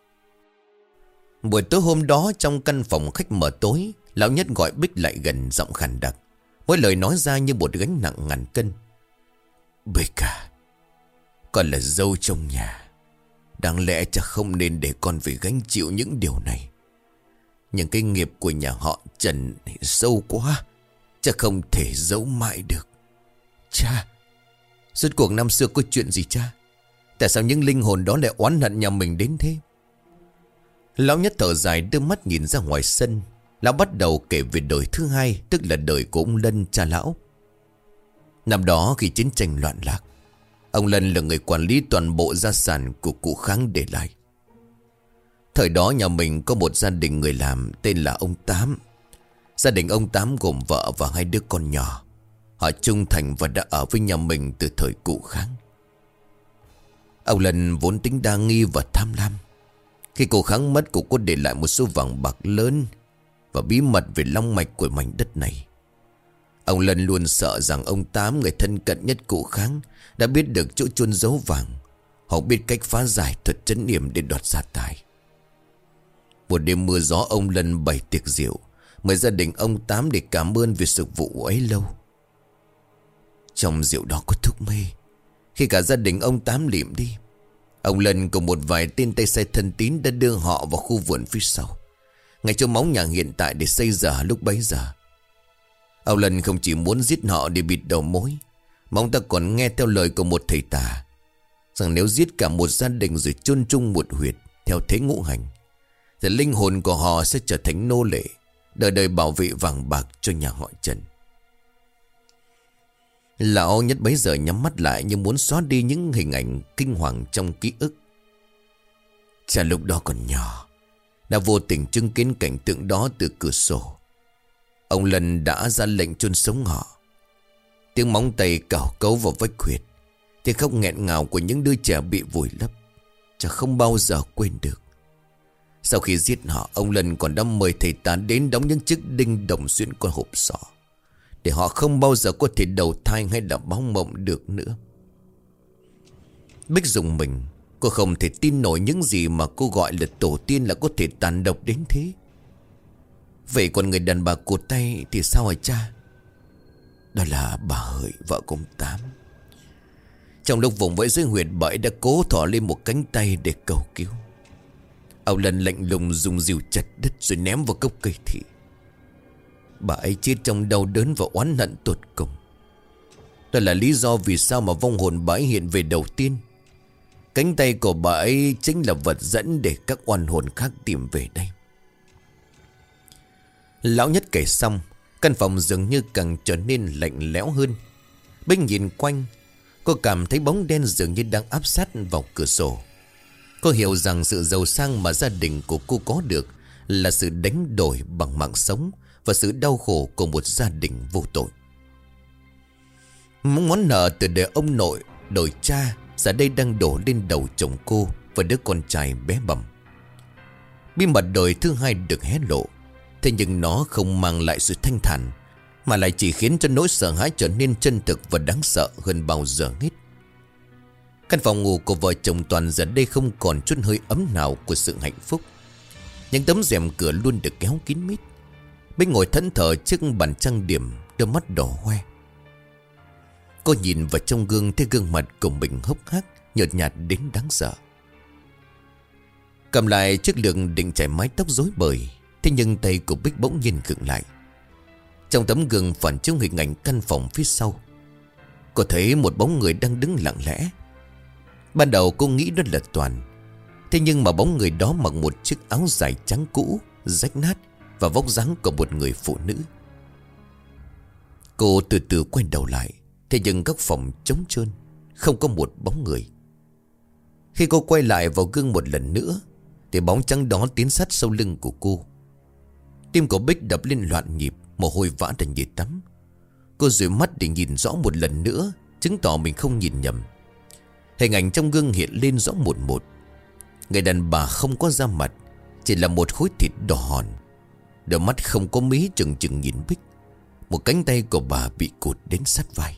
A: Buổi tối hôm đó, trong căn phòng khách mở tối, lão Nhất gọi Bích lại gần, giọng khàn đặc. Mỗi lời nói ra như một gánh nặng ngàn cân. Bích à, con là dâu trong nhà, đáng lẽ chắc không nên để con phải gánh chịu những điều này. Nhưng cái nghiệp của nhà họ Trần sâu quá, chắc không thể giấu mãi được. Cha, rốt cuộc năm xưa có chuyện gì cha? Tại sao những linh hồn đó lại oán hận nhà mình đến thế? Lão Nhất thở dài, đưa mắt nhìn ra ngoài sân. Lão bắt đầu kể về đời thứ hai, tức là đời của ông Lân, cha lão. Năm đó khi chiến tranh loạn lạc, ông Lân là người quản lý toàn bộ gia sản của cụ Kháng để lại. Thời đó nhà mình có một gia đình người làm tên là ông Tám. Gia đình ông Tám gồm vợ và hai đứa con nhỏ. Họ trung thành và đã ở với nhà mình từ thời cụ Kháng. Ông Lân vốn tính đa nghi và tham lam. Khi cụ Kháng mất, cụ có để lại một số vàng bạc lớn và bí mật về long mạch của mảnh đất này. Ông Lân luôn sợ rằng ông Tám, người thân cận nhất cụ Kháng, đã biết được chỗ chôn giấu vàng. Họ biết cách phá giải thuật trấn yểm để đoạt gia tài. Một đêm mưa gió, ông Lân bày tiệc rượu, mời gia đình ông Tám để cảm ơn vì sự vụ ấy lâu. Trong rượu đó có thuốc mê. Khi cả gia đình ông Tám lịm đi, ông Lân cùng một vài tên tay sai thân tín đã đưa họ vào khu vườn phía sau, ngay chỗ móng nhà hiện tại để xây giờ lúc bấy giờ. Ông Lân không chỉ muốn giết họ để bịt đầu mối, mà ông ta còn nghe theo lời của một thầy tà, rằng nếu giết cả một gia đình rồi chôn chung một huyệt theo thế ngũ hành, thì linh hồn của họ sẽ trở thành nô lệ, đời đời bảo vệ vàng bạc cho nhà họ Trần. Lão Nhất bấy giờ nhắm mắt lại như muốn xóa đi những hình ảnh kinh hoàng trong ký ức. Cha lúc đó còn nhỏ, đã vô tình chứng kiến cảnh tượng đó từ cửa sổ. Ông Lân đã ra lệnh chôn sống họ. Tiếng móng tay cào cấu vào vách huyệt, tiếng khóc nghẹn ngào của những đứa trẻ bị vùi lấp, cha không bao giờ quên được. Sau khi giết họ, ông Lân còn đã mời thầy tán đến đóng những chiếc đinh đồng xuyên qua hộp sọ, để họ không bao giờ có thể đầu thai hay là báo mộng được nữa. Bích dùng mình, cô không thể tin nổi những gì mà cô gọi là tổ tiên là có thể tàn độc đến thế. Vậy còn người đàn bà cụt tay thì sao hả cha? Đó là bà Hợi, vợ của ông Tám. Trong lúc vùng vẫy dưới huyệt, bà ấy đã cố thò lên một cánh tay để cầu cứu. Ông Lân lạnh lùng dùng dìu chặt đất rồi ném vào gốc cây thị. Bà ấy chết trong đau đớn và oán hận tột cùng. Đó là lý do vì sao mà vong hồn bà ấy hiện về đầu tiên. Cánh tay của bà ấy chính là vật dẫn để các oan hồn khác tìm về đây. Lão Nhất kể xong, căn phòng dường như càng trở nên lạnh lẽo hơn. Bích nhìn quanh, cô cảm thấy bóng đen dường như đang áp sát vào cửa sổ. Cô hiểu rằng sự giàu sang mà gia đình của cô có được là sự đánh đổi bằng mạng sống và sự đau khổ của một gia đình vô tội. Món nợ từ đời ông nội đổi cha giờ đây đang đổ lên đầu chồng cô và đứa con trai bé bỏng. Bí mật đời thứ hai được hé lộ, thế nhưng nó không mang lại sự thanh thản, mà lại chỉ khiến cho nỗi sợ hãi trở nên chân thực và đáng sợ hơn bao giờ hết. Căn phòng ngủ của vợ chồng Toàn giờ đây không còn chút hơi ấm nào của sự hạnh phúc. Những tấm rèm cửa luôn được kéo kín mít. Bích ngồi thẫn thờ trước bàn trang điểm, đôi mắt đỏ hoe. Cô nhìn vào trong gương thấy gương mặt của mình hốc hác, nhợt nhạt đến đáng sợ. Cầm lại chiếc lược định chải mái tóc rối bời, thế nhưng tay của Bích bỗng nhiên khựng lại. Trong tấm gương phản chiếu hình ảnh căn phòng phía sau. Cô thấy một bóng người đang đứng lặng lẽ. Ban đầu cô nghĩ đó là Toàn. Thế nhưng mà bóng người đó mặc một chiếc áo dài trắng cũ, rách nát và vóc dáng của một người phụ nữ. Cô từ từ quay đầu lại, thế nhưng góc phòng trống trơn, không có một bóng người. Khi cô quay lại vào gương một lần nữa, thì bóng trắng đó tiến sát sau lưng của cô. Tim của Bích đập lên loạn nhịp, mồ hôi vã thành như tắm. Cô dụi mắt để nhìn rõ một lần nữa, chứng tỏ mình không nhìn nhầm. Hình ảnh trong gương hiện lên rõ một một. Người đàn bà không có da mặt, chỉ là một khối thịt đỏ hòn. Đôi mắt không có mí chừng chừng nhìn Bích. Một cánh tay của bà bị cụt đến sát vai.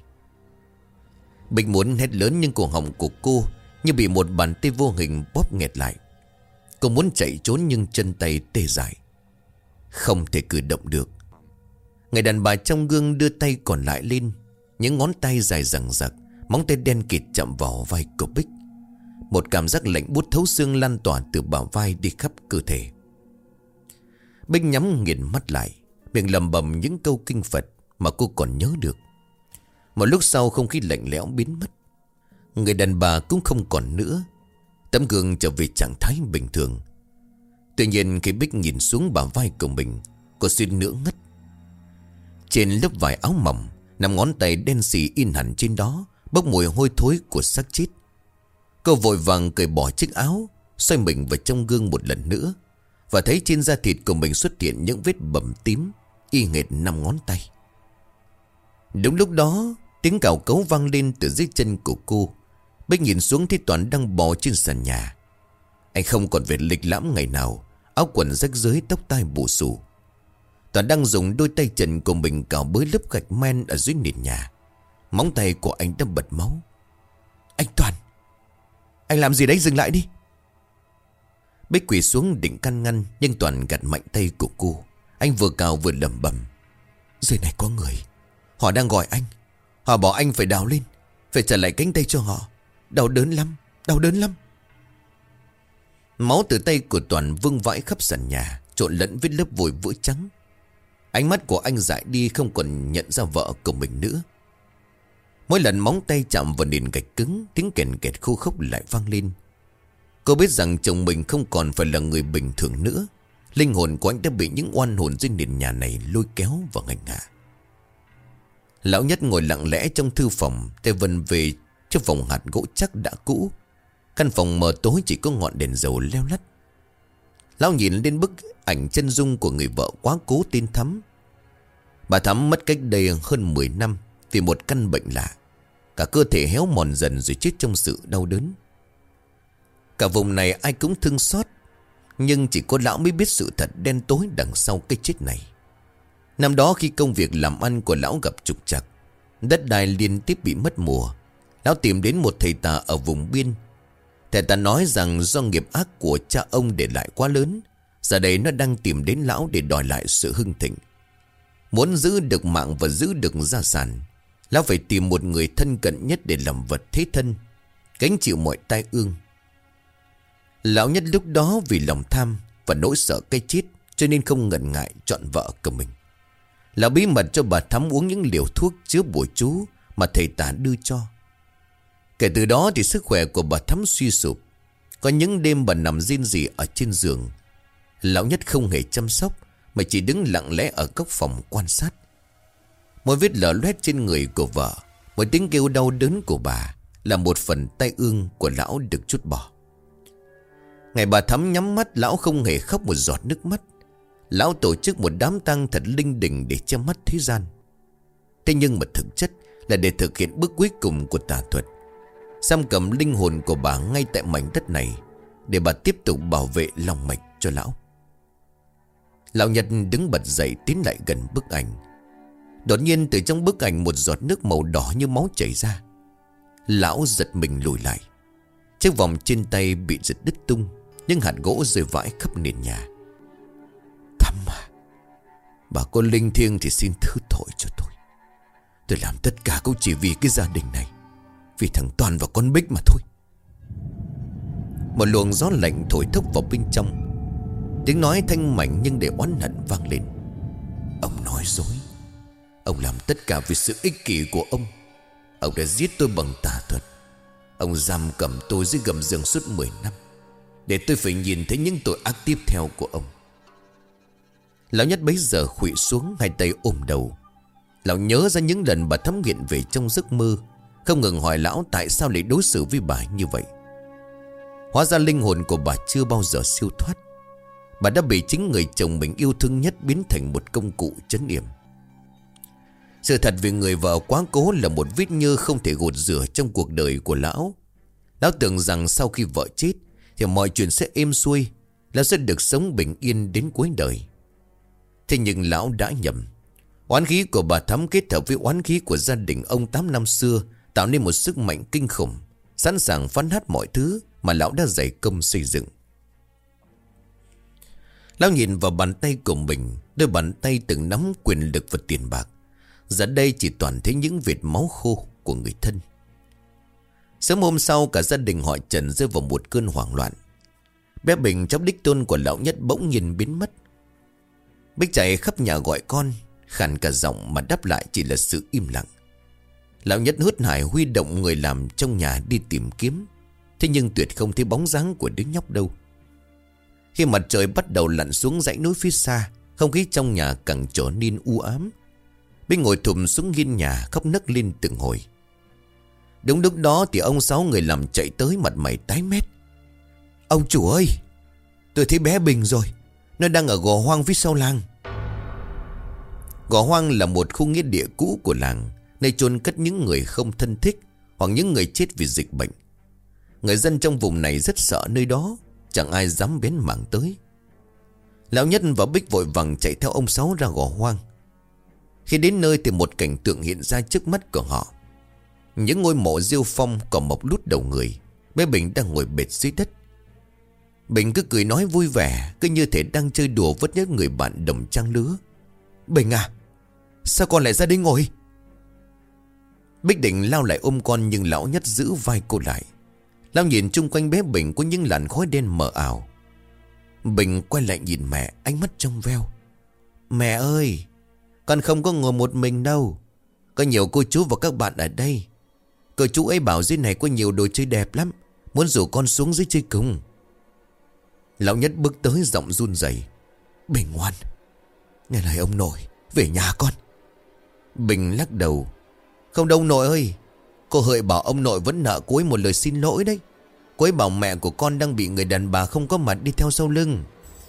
A: Bích muốn hét lớn nhưng cổ họng của cô như bị một bàn tay vô hình bóp nghẹt lại. Cô muốn chạy trốn nhưng chân tay tê dại, không thể cử động được. Người đàn bà trong gương đưa tay còn lại lên. Những ngón tay dài dằng dặc, móng tay đen kịt chạm vào vai của Bích. Một cảm giác lạnh buốt thấu xương lan tỏa từ bả vai đi khắp cơ thể. Bích nhắm nghiền mắt lại, miệng lẩm bẩm những câu kinh Phật mà cô còn nhớ được. Một lúc sau không khí lạnh lẽo biến mất. Người đàn bà cũng không còn nữa. Tấm gương trở về trạng thái bình thường. Tuy nhiên khi Bích nhìn xuống bả vai của mình, cô suýt nữa ngất. Trên lớp vải áo mỏng, nằm ngón tay đen xì in hẳn trên đó, bốc mùi hôi thối của xác chết. Cô vội vàng cởi bỏ chiếc áo, xoay mình vào trong gương một lần nữa, và thấy trên da thịt của mình xuất hiện những vết bầm tím, y hệt năm ngón tay. Đúng lúc đó, tiếng cào cấu vang lên từ dưới chân của cô. Bích nhìn xuống thấy Toàn đang bò trên sàn nhà. Anh không còn vẻ lịch lãm ngày nào, áo quần rách rưới, tóc tai bù xù. Toàn đang dùng đôi tay trần của mình cào bới lớp gạch men ở dưới nền nhà. Móng tay của anh đã bật máu. Anh Toàn, anh làm gì đấy, dừng lại đi. Bích quỳ xuống định can ngăn, nhưng Toàn gạt mạnh tay của cô. Anh vừa cào vừa lẩm bẩm: dưới này có người, họ đang gọi anh. Họ bảo anh phải đào lên, phải trả lại cánh tay cho họ. Đau đớn lắm, đau đớn lắm. Máu từ tay của Toàn vương vãi khắp sàn nhà, trộn lẫn với lớp vôi vữa trắng. Ánh mắt của anh dại đi, không còn nhận ra vợ của mình nữa. Mỗi lần móng tay chạm vào nền gạch cứng, tiếng kèn kẹt khô khốc lại vang lên. Cô biết rằng chồng mình không còn phải là người bình thường nữa. Linh hồn của anh đã bị những oan hồn trên nền nhà này lôi kéo và ngạnh hạ. Lão Nhất ngồi lặng lẽ trong thư phòng, tay vần về cho phòng hạt gỗ chắc đã cũ. Căn phòng mờ tối chỉ có ngọn đèn dầu leo lắt. Lão nhìn lên bức ảnh chân dung của người vợ quá cố tên Thắm. Bà Thắm mất cách đây hơn mười năm vì một căn bệnh lạ. Cả cơ thể héo mòn dần rồi chết trong sự đau đớn. Cả vùng này ai cũng thương xót, nhưng chỉ có lão mới biết sự thật đen tối đằng sau cái chết này. Năm đó khi công việc làm ăn của lão gặp trục trặc, đất đai liên tiếp bị mất mùa, lão tìm đến một thầy tà ở vùng biên. Thầy ta nói rằng do nghiệp ác của cha ông để lại quá lớn, giờ đây nó đang tìm đến lão để đòi lại sự hưng thịnh. Muốn giữ được mạng và giữ được gia sản, lão phải tìm một người thân cận nhất để làm vật thế thân. gánh chịu mọi tai ương. Lão nhất lúc đó vì lòng tham và nỗi sợ cái chết cho nên không ngần ngại chọn vợ của mình. Lão bí mật cho bà Thắm uống những liều thuốc chứa bùa chú mà thầy tả đưa cho. Kể từ đó thì sức khỏe của bà Thắm suy sụp. Có những đêm bà nằm rên rỉ ở trên giường. Lão nhất không hề chăm sóc mà chỉ đứng lặng lẽ ở góc phòng quan sát. Mỗi vết lở loét trên người của vợ, mỗi tiếng kêu đau đớn của bà là một phần tai ương của lão được trút bỏ. Ngày bà Thắm nhắm mắt, lão không hề khóc một giọt nước mắt. Lão tổ chức một đám tang thật linh đình để che mắt thế gian. Thế nhưng mà thực chất là để thực hiện bước cuối cùng của tà thuật, giam cầm linh hồn của bà ngay tại mảnh đất này, để bà tiếp tục bảo vệ lòng mạch cho lão. Lão Nhật đứng bật dậy tiến lại gần bức ảnh. Đột nhiên từ trong bức ảnh một giọt nước màu đỏ như máu chảy ra. Lão giật mình lùi lại. Chiếc vòng trên tay bị giật đứt tung, những hạt gỗ rơi vãi khắp nền nhà. Thắm à, bà có linh thiêng thì xin thứ tội cho tôi. Tôi làm tất cả cũng chỉ vì cái gia đình này, vì thằng Toàn và con Bích mà thôi. Một luồng gió lạnh thổi thốc vào bên trong. Tiếng nói thanh mảnh nhưng để oán hận vang lên. Ông nói dối. Ông làm tất cả vì sự ích kỷ của ông. Ông đã giết tôi bằng tà thuật. Ông giam cầm tôi dưới gầm giường suốt mười năm, để tôi phải nhìn thấy những tội ác tiếp theo của ông. Lão Nhất bấy giờ khuỵu xuống, hai tay ôm đầu. Lão nhớ ra những lần bà Thắm nghiện về trong giấc mơ, không ngừng hỏi lão tại sao lại đối xử với bà như vậy. Hóa ra linh hồn của bà chưa bao giờ siêu thoát. Bà đã bị chính người chồng mình yêu thương nhất biến thành một công cụ trấn yểm. Sự thật về người vợ quá cố là một vết nhơ không thể gột rửa trong cuộc đời của lão. Lão tưởng rằng sau khi vợ chết thì mọi chuyện sẽ êm xuôi, lão sẽ được sống bình yên đến cuối đời. Thế nhưng lão đã nhầm. Oán khí của bà Thắm kết hợp với oán khí của gia đình ông tám năm xưa tạo nên một sức mạnh kinh khủng, sẵn sàng phá nát mọi thứ mà lão đã dày công xây dựng. Lão nhìn vào bàn tay của mình, đôi bàn tay từng nắm quyền lực và tiền bạc. Giờ đây chỉ toàn thấy những vệt máu khô của người thân. Sớm hôm sau, cả gia đình họ Trần rơi vào một cơn hoảng loạn. Bé Bình, cháu đích tôn của lão Nhất, bỗng nhiên biến mất. Bích chạy khắp nhà gọi con, khàn cả giọng mà đáp lại chỉ là sự im lặng. Lão Nhất hớt hải huy động người làm trong nhà đi tìm kiếm. Thế nhưng tuyệt không thấy bóng dáng của đứa nhóc đâu. Khi mặt trời bắt đầu lặn xuống dãy núi phía xa, không khí trong nhà càng trở nên u ám. Bích ngồi thụm xuống hiên nhà khóc nấc lên từng hồi. Đúng lúc đó thì ông Sáu người làm chạy tới, mặt mày tái mét. Ông chủ ơi, tôi thấy bé Bình rồi. Nó đang ở gò hoang phía sau làng. Gò hoang là một khu nghĩa địa cũ của làng, nơi chôn cất những người không thân thích hoặc những người chết vì dịch bệnh. Người dân trong vùng này rất sợ nơi đó, chẳng ai dám bén mảng tới. Lão Nhất và Bích vội vàng chạy theo ông Sáu ra gò hoang. Khi đến nơi thì một cảnh tượng hiện ra trước mắt của họ. Những ngôi mộ rêu phong còn mọc lút đầu người. Bé Bình đang ngồi bệt dưới đất. Bình cứ cười nói vui vẻ, cứ như thể đang chơi đùa với những người bạn đồng trang lứa. Bình à, sao con lại ra đây ngồi? Bích định lao lại ôm con, nhưng lão Nhất giữ vai cô lại. Lão nhìn chung quanh bé Bình có những làn khói đen mờ ảo. Bình quay lại nhìn mẹ, ánh mắt trong veo. Mẹ ơi, con không có ngồi một mình đâu. Có nhiều cô chú và các bạn ở đây. Cô chú ấy bảo dưới này có nhiều đồ chơi đẹp lắm, muốn rủ con xuống dưới chơi cùng. Lão Nhất bước tới giọng run rẩy. Bình ngoan, nghe lời ông nội, về nhà con. Bình lắc đầu. Không đâu nội ơi. Cô Hợi bảo ông nội vẫn nợ cô ấy một lời xin lỗi đấy. Cô ấy bảo mẹ của con đang bị người đàn bà không có mặt đi theo sau lưng.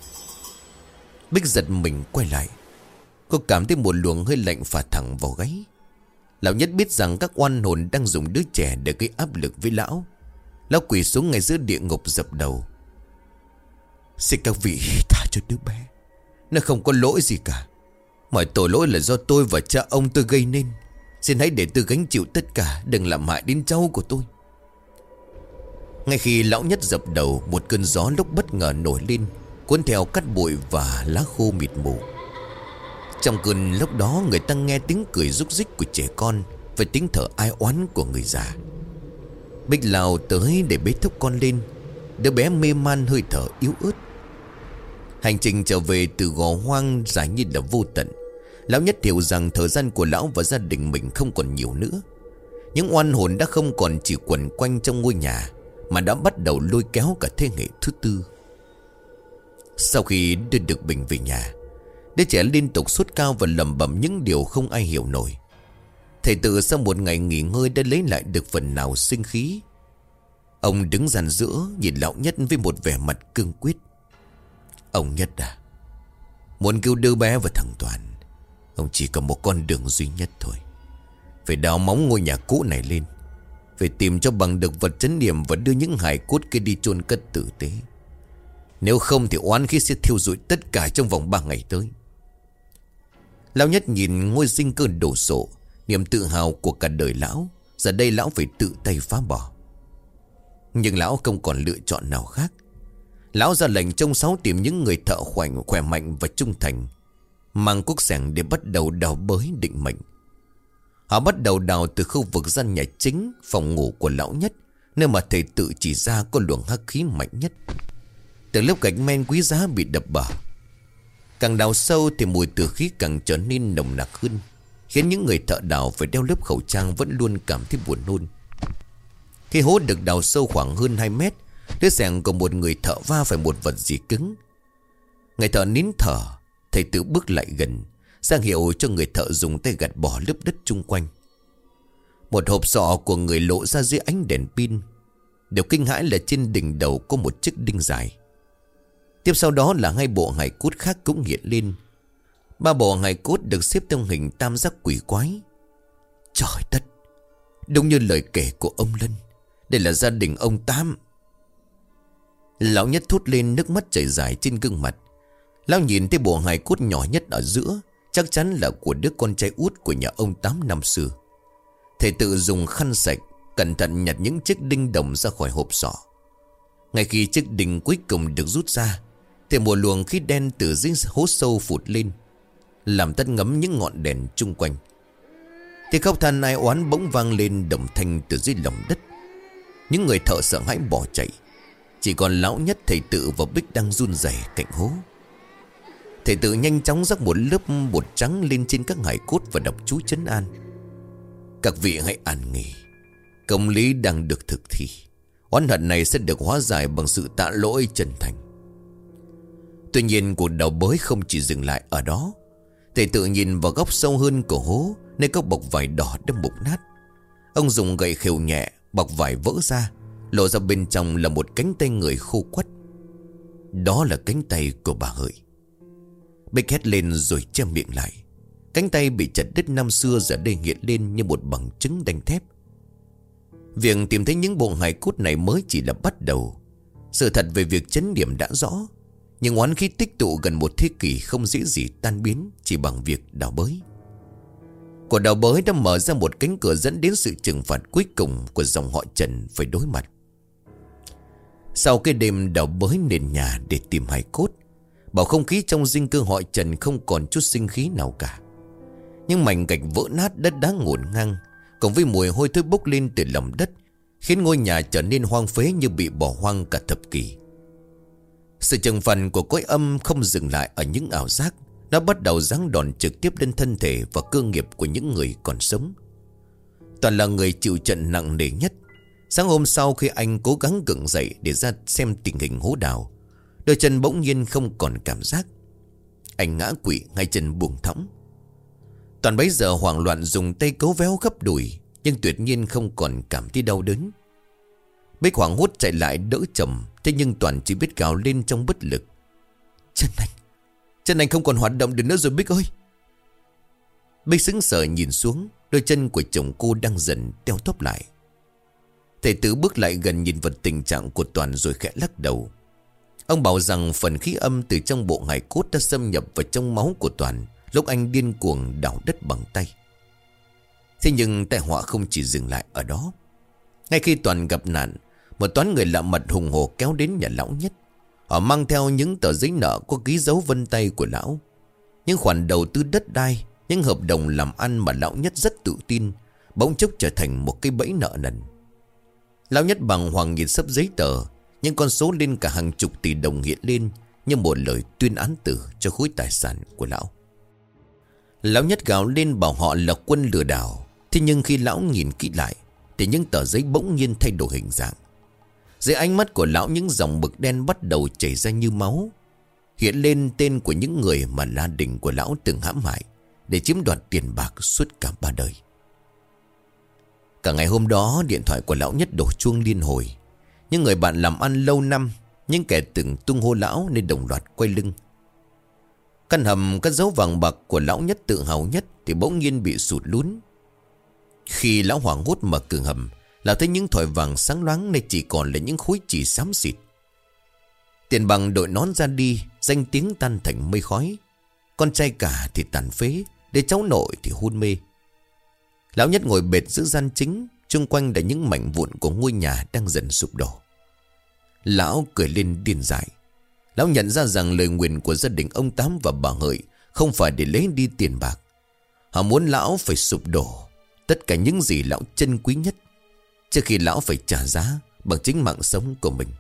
A: Bích giật mình quay lại. Cô cảm thấy một luồng hơi lạnh phả thẳng vào gáy. Lão Nhất biết rằng các oan hồn đang dùng đứa trẻ để gây áp lực với lão. Lão quỳ xuống ngay giữa địa ngục dập đầu. Xin các vị tha cho đứa bé. Nó không có lỗi gì cả. Mọi tội lỗi là do tôi và cha ông tôi gây nên. Xin hãy để tôi gánh chịu tất cả, đừng làm hại đến cháu của tôi. Ngay khi lão Nhất dập đầu, một cơn gió lúc bất ngờ nổi lên, cuốn theo cát bụi và lá khô mịt mù. Trong cơn lúc đó, người ta nghe tiếng cười rúc rích của trẻ con và tiếng thở ai oán của người già. Bích lao tới để bế thúc con lên. Đứa bé mê man hơi thở yếu ớt. Hành trình trở về từ gò hoang dài như là vô tận. Lão Nhất hiểu rằng thời gian của lão và gia đình mình không còn nhiều nữa. Những oan hồn đã không còn chỉ quẩn quanh trong ngôi nhà, mà đã bắt đầu lôi kéo cả thế hệ thứ tư. Sau khi đưa được Bình về nhà, đứa trẻ liên tục sốt cao và lẩm bẩm những điều không ai hiểu nổi. Thầy Tự sau một ngày nghỉ ngơi đã lấy lại được phần nào sinh khí. Ông đứng dàn giữa nhìn lão Nhất với một vẻ mặt cương quyết. Ông Nhất à, muốn cứu đứa bé và thằng Toàn, ông chỉ có một con đường duy nhất thôi. Phải đào móng ngôi nhà cũ này lên, phải tìm cho bằng được vật trấn niệm và đưa những hài cốt kia đi chôn cất tử tế. Nếu không thì oán khí sẽ thiêu rụi tất cả trong vòng ba ngày tới. Lão Nhất nhìn ngôi sinh cơ đổ sộ, niềm tự hào của cả đời lão, giờ đây lão phải tự tay phá bỏ. Nhưng lão không còn lựa chọn nào khác. Lão ra lệnh trông sáu tìm những người thợ khoảnh khỏe mạnh và trung thành, mang cuốc xẻng để bắt đầu đào bới định mệnh. Họ bắt đầu đào từ khu vực gian nhà chính, phòng ngủ của lão Nhất, nơi mà thầy Tự chỉ ra có luồng hắc khí mạnh nhất. Từ lớp gạch men quý giá bị đập bờ, càng đào sâu thì mùi tử khí càng trở nên nồng nặc hơn, khiến những người thợ đào phải đeo lớp khẩu trang vẫn luôn cảm thấy buồn nôn. Khi hố được đào sâu khoảng hơn hai mét, đứa xẻng của một người thợ va phải một vật gì cứng. Người thợ nín thở. Thầy Tự bước lại gần, ra hiệu cho người thợ dùng tay gạt bỏ lớp đất chung quanh. Một hộp sọ của người lộ ra dưới ánh đèn pin. Điều kinh hãi là trên đỉnh đầu có một chiếc đinh dài. Tiếp sau đó là hai bộ hài cốt khác cũng hiện lên. Ba bộ hài cốt được xếp theo hình tam giác quỷ quái. Trời đất, đúng như lời kể của ông Lân, đây là gia đình ông Tám. Lão Nhất thốt lên, nước mắt chảy dài trên gương mặt. Lão nhìn thấy bộ hài cốt nhỏ nhất ở giữa, chắc chắn là của đứa con trai út của nhà ông Tám năm xưa. Thầy Tự dùng khăn sạch cẩn thận nhặt những chiếc đinh đồng ra khỏi hộp sọ. Ngay khi chiếc đinh cuối cùng được rút ra, thì một luồng khí đen từ dưới hố sâu phụt lên, làm tắt ngấm những ngọn đèn chung quanh. Thì khóc than ai oán bỗng vang lên đồng thanh từ dưới lòng đất. Những người thợ sợ hãi bỏ chạy, chỉ còn lão Nhất, thầy Tự và Bích đang run rẩy cạnh hố. Thầy Tự nhanh chóng rắc một lớp bột trắng lên trên các hài cốt và đọc chú trấn an. Các vị hãy an nghỉ, công lý đang được thực thi. Oán hận này sẽ được hóa giải bằng sự tạ lỗi chân thành. Tuy nhiên cuộc đào bới không chỉ dừng lại ở đó. Thầy Tự nhìn vào góc sâu hơn của hố, nơi có bọc vải đỏ đã mục nát. Ông dùng gậy khều nhẹ, bọc vải vỡ ra, lộ ra bên trong là một cánh tay người khô quắt. Đó là cánh tay của bà Hợi. Bích hét lên rồi che miệng lại. Cánh tay bị chặt đứt năm xưa giờ đây hiện lên như một bằng chứng đanh thép. Việc tìm thấy những bộ hài cốt này mới chỉ là bắt đầu. Sự thật về việc chấn điểm đã rõ, nhưng oán khí tích tụ gần một thế kỷ không dễ gì tan biến chỉ bằng việc đào bới. Cuộc đào bới đã mở ra một cánh cửa dẫn đến sự trừng phạt cuối cùng của dòng họ Trần phải đối mặt. Sau cái đêm đào bới nền nhà để tìm hài cốt, bầu không khí trong dinh cư họ Trần không còn chút sinh khí nào cả. Những mảnh gạch vỡ nát, đất đá ngổn ngang, cùng với mùi hôi thối bốc lên từ lòng đất, khiến ngôi nhà trở nên hoang phế như bị bỏ hoang cả thập kỷ. Sự trừng phạt của cõi âm không dừng lại ở những ảo giác. Nó bắt đầu giáng đòn trực tiếp lên thân thể và cơ nghiệp của những người còn sống. Toàn là người chịu trận nặng nề nhất. Sáng hôm sau, khi anh cố gắng gượng dậy để ra xem tình hình hố đào, đôi chân bỗng nhiên không còn cảm giác. Anh ngã quỵ ngay chân buông thõng. Toàn bấy giờ hoảng loạn dùng tay cố véo khắp đùi, nhưng tuyệt nhiên không còn cảm thấy đau đớn. Bích hoảng hốt chạy lại đỡ chồng, thế nhưng Toàn chỉ biết gào lên trong bất lực. Chân anh, chân anh không còn hoạt động được nữa rồi Bích ơi. Bích sững sờ nhìn xuống, đôi chân của chồng cô đang dần teo tóp lại. Thầy Tự bước lại gần nhìn vào tình trạng của Toàn rồi khẽ lắc đầu. Ông bảo rằng phần khí âm từ trong bộ hài cốt đã xâm nhập vào trong máu của Toàn lúc anh điên cuồng đào đất bằng tay. Thế nhưng tai họa không chỉ dừng lại ở đó. Ngay khi Toàn gặp nạn, một toán người lạ mặt hùng hổ kéo đến nhà lão Nhất. Họ mang theo những tờ giấy nợ có ký dấu vân tay của lão, những khoản đầu tư đất đai, những hợp đồng làm ăn mà lão Nhất rất tự tin, bỗng chốc trở thành một cái bẫy nợ nần. Lão Nhất bàng hoàng nhìn sấp giấy tờ. Những con số lên cả hàng chục tỷ đồng hiện lên như một lời tuyên án tử cho khối tài sản của lão. Lão Nhất gào lên bảo họ là quân lừa đảo. Thế nhưng khi lão nhìn kỹ lại thì những tờ giấy bỗng nhiên thay đổi hình dạng. Dưới ánh mắt của lão, những dòng mực đen bắt đầu chảy ra như máu, hiện lên tên của những người mà gia đình của lão từng hãm hại để chiếm đoạt tiền bạc suốt cả ba đời. Cả ngày hôm đó, điện thoại của lão Nhất đổ chuông liên hồi. Những người bạn làm ăn lâu năm, những kẻ từng tung hô lão nên đồng loạt quay lưng. Căn hầm cất dấu vàng bạc của lão Nhất tự hào nhất thì bỗng nhiên bị sụt lún. Khi lão hoảng hốt mở cửa hầm, lão thấy những thỏi vàng sáng loáng này chỉ còn là những khối chỉ xám xịt. Tiền bằng đội nón ra đi, danh tiếng tan thành mây khói. Con trai cả thì tàn phế, để cháu nội thì hôn mê. Lão Nhất ngồi bệt giữa gian chính, chung quanh là những mảnh vụn của ngôi nhà đang dần sụp đổ. Lão cười lên điên dại. Lão nhận ra rằng lời nguyền của gia đình ông Tám và bà Hợi không phải để lấy đi tiền bạc. Họ muốn lão phải sụp đổ tất cả những gì lão trân quý nhất, trước khi lão phải trả giá bằng chính mạng sống của mình.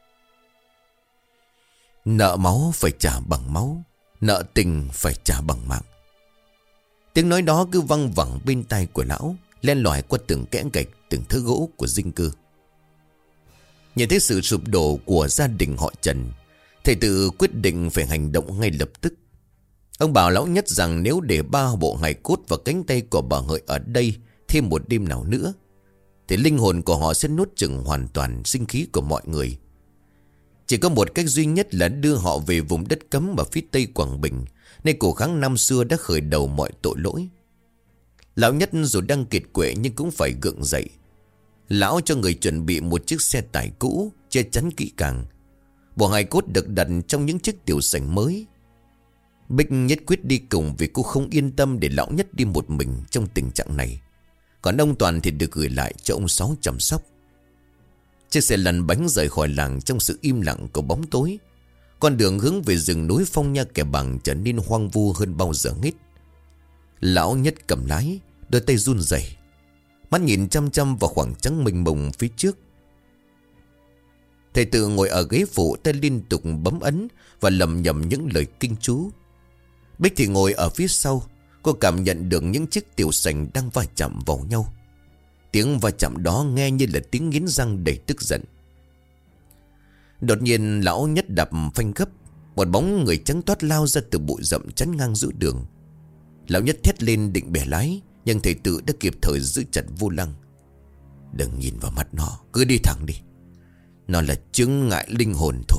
A: Nợ máu phải trả bằng máu, nợ tình phải trả bằng mạng. Tiếng nói đó cứ văng vẳng bên tai của lão, len lỏi qua từng kẽ gạch, từng thớ gỗ của dinh cư. Nhìn thấy sự sụp đổ của gia đình họ Trần, thầy Tự quyết định phải hành động ngay lập tức. Ông bảo lão Nhất rằng nếu để ba bộ hài cốt và cánh tay của bà Hợi ở đây thêm một đêm nào nữa, thì linh hồn của họ sẽ nuốt chửng hoàn toàn sinh khí của mọi người. Chỉ có một cách duy nhất là đưa họ về vùng đất cấm ở phía tây Quảng Bình, nơi cổ kháng năm xưa đã khởi đầu mọi tội lỗi. Lão Nhất dù đang kiệt quệ nhưng cũng phải gượng dậy. Lão cho người chuẩn bị một chiếc xe tải cũ, che chắn kỹ càng. Bộ hài cốt được đặt trong những chiếc tiểu sành mới. Bích nhất quyết đi cùng vì cô không yên tâm để lão Nhất đi một mình trong tình trạng này. Còn ông Toàn thì được gửi lại cho ông Sáu chăm sóc. Chiếc xe lăn bánh rời khỏi làng trong sự im lặng của bóng tối. Con đường hướng về rừng núi Phong Nha Kẻ Bàng trở nên hoang vu hơn bao giờ hết. Lão Nhất cầm lái, đôi tay run rẩy, mắt nhìn chăm chăm vào khoảng trắng mênh mông phía trước. Thầy Tự ngồi ở ghế phụ, tay liên tục bấm ấn và lầm nhầm những lời kinh chú. Bích thì ngồi ở phía sau. Cô cảm nhận được những chiếc tiểu sành đang va chạm vào nhau. Tiếng va chạm đó nghe như là tiếng nghiến răng đầy tức giận. Đột nhiên lão Nhất đạp phanh gấp. Một bóng người trắng toát lao ra từ bụi rậm chắn ngang giữa đường. Lão Nhất thét lên định bẻ lái, nhưng thầy Tự đã kịp thời giữ chặt vô lăng. Đừng nhìn vào mắt nó, cứ đi thẳng đi. Nó là chướng ngại linh hồn thôi.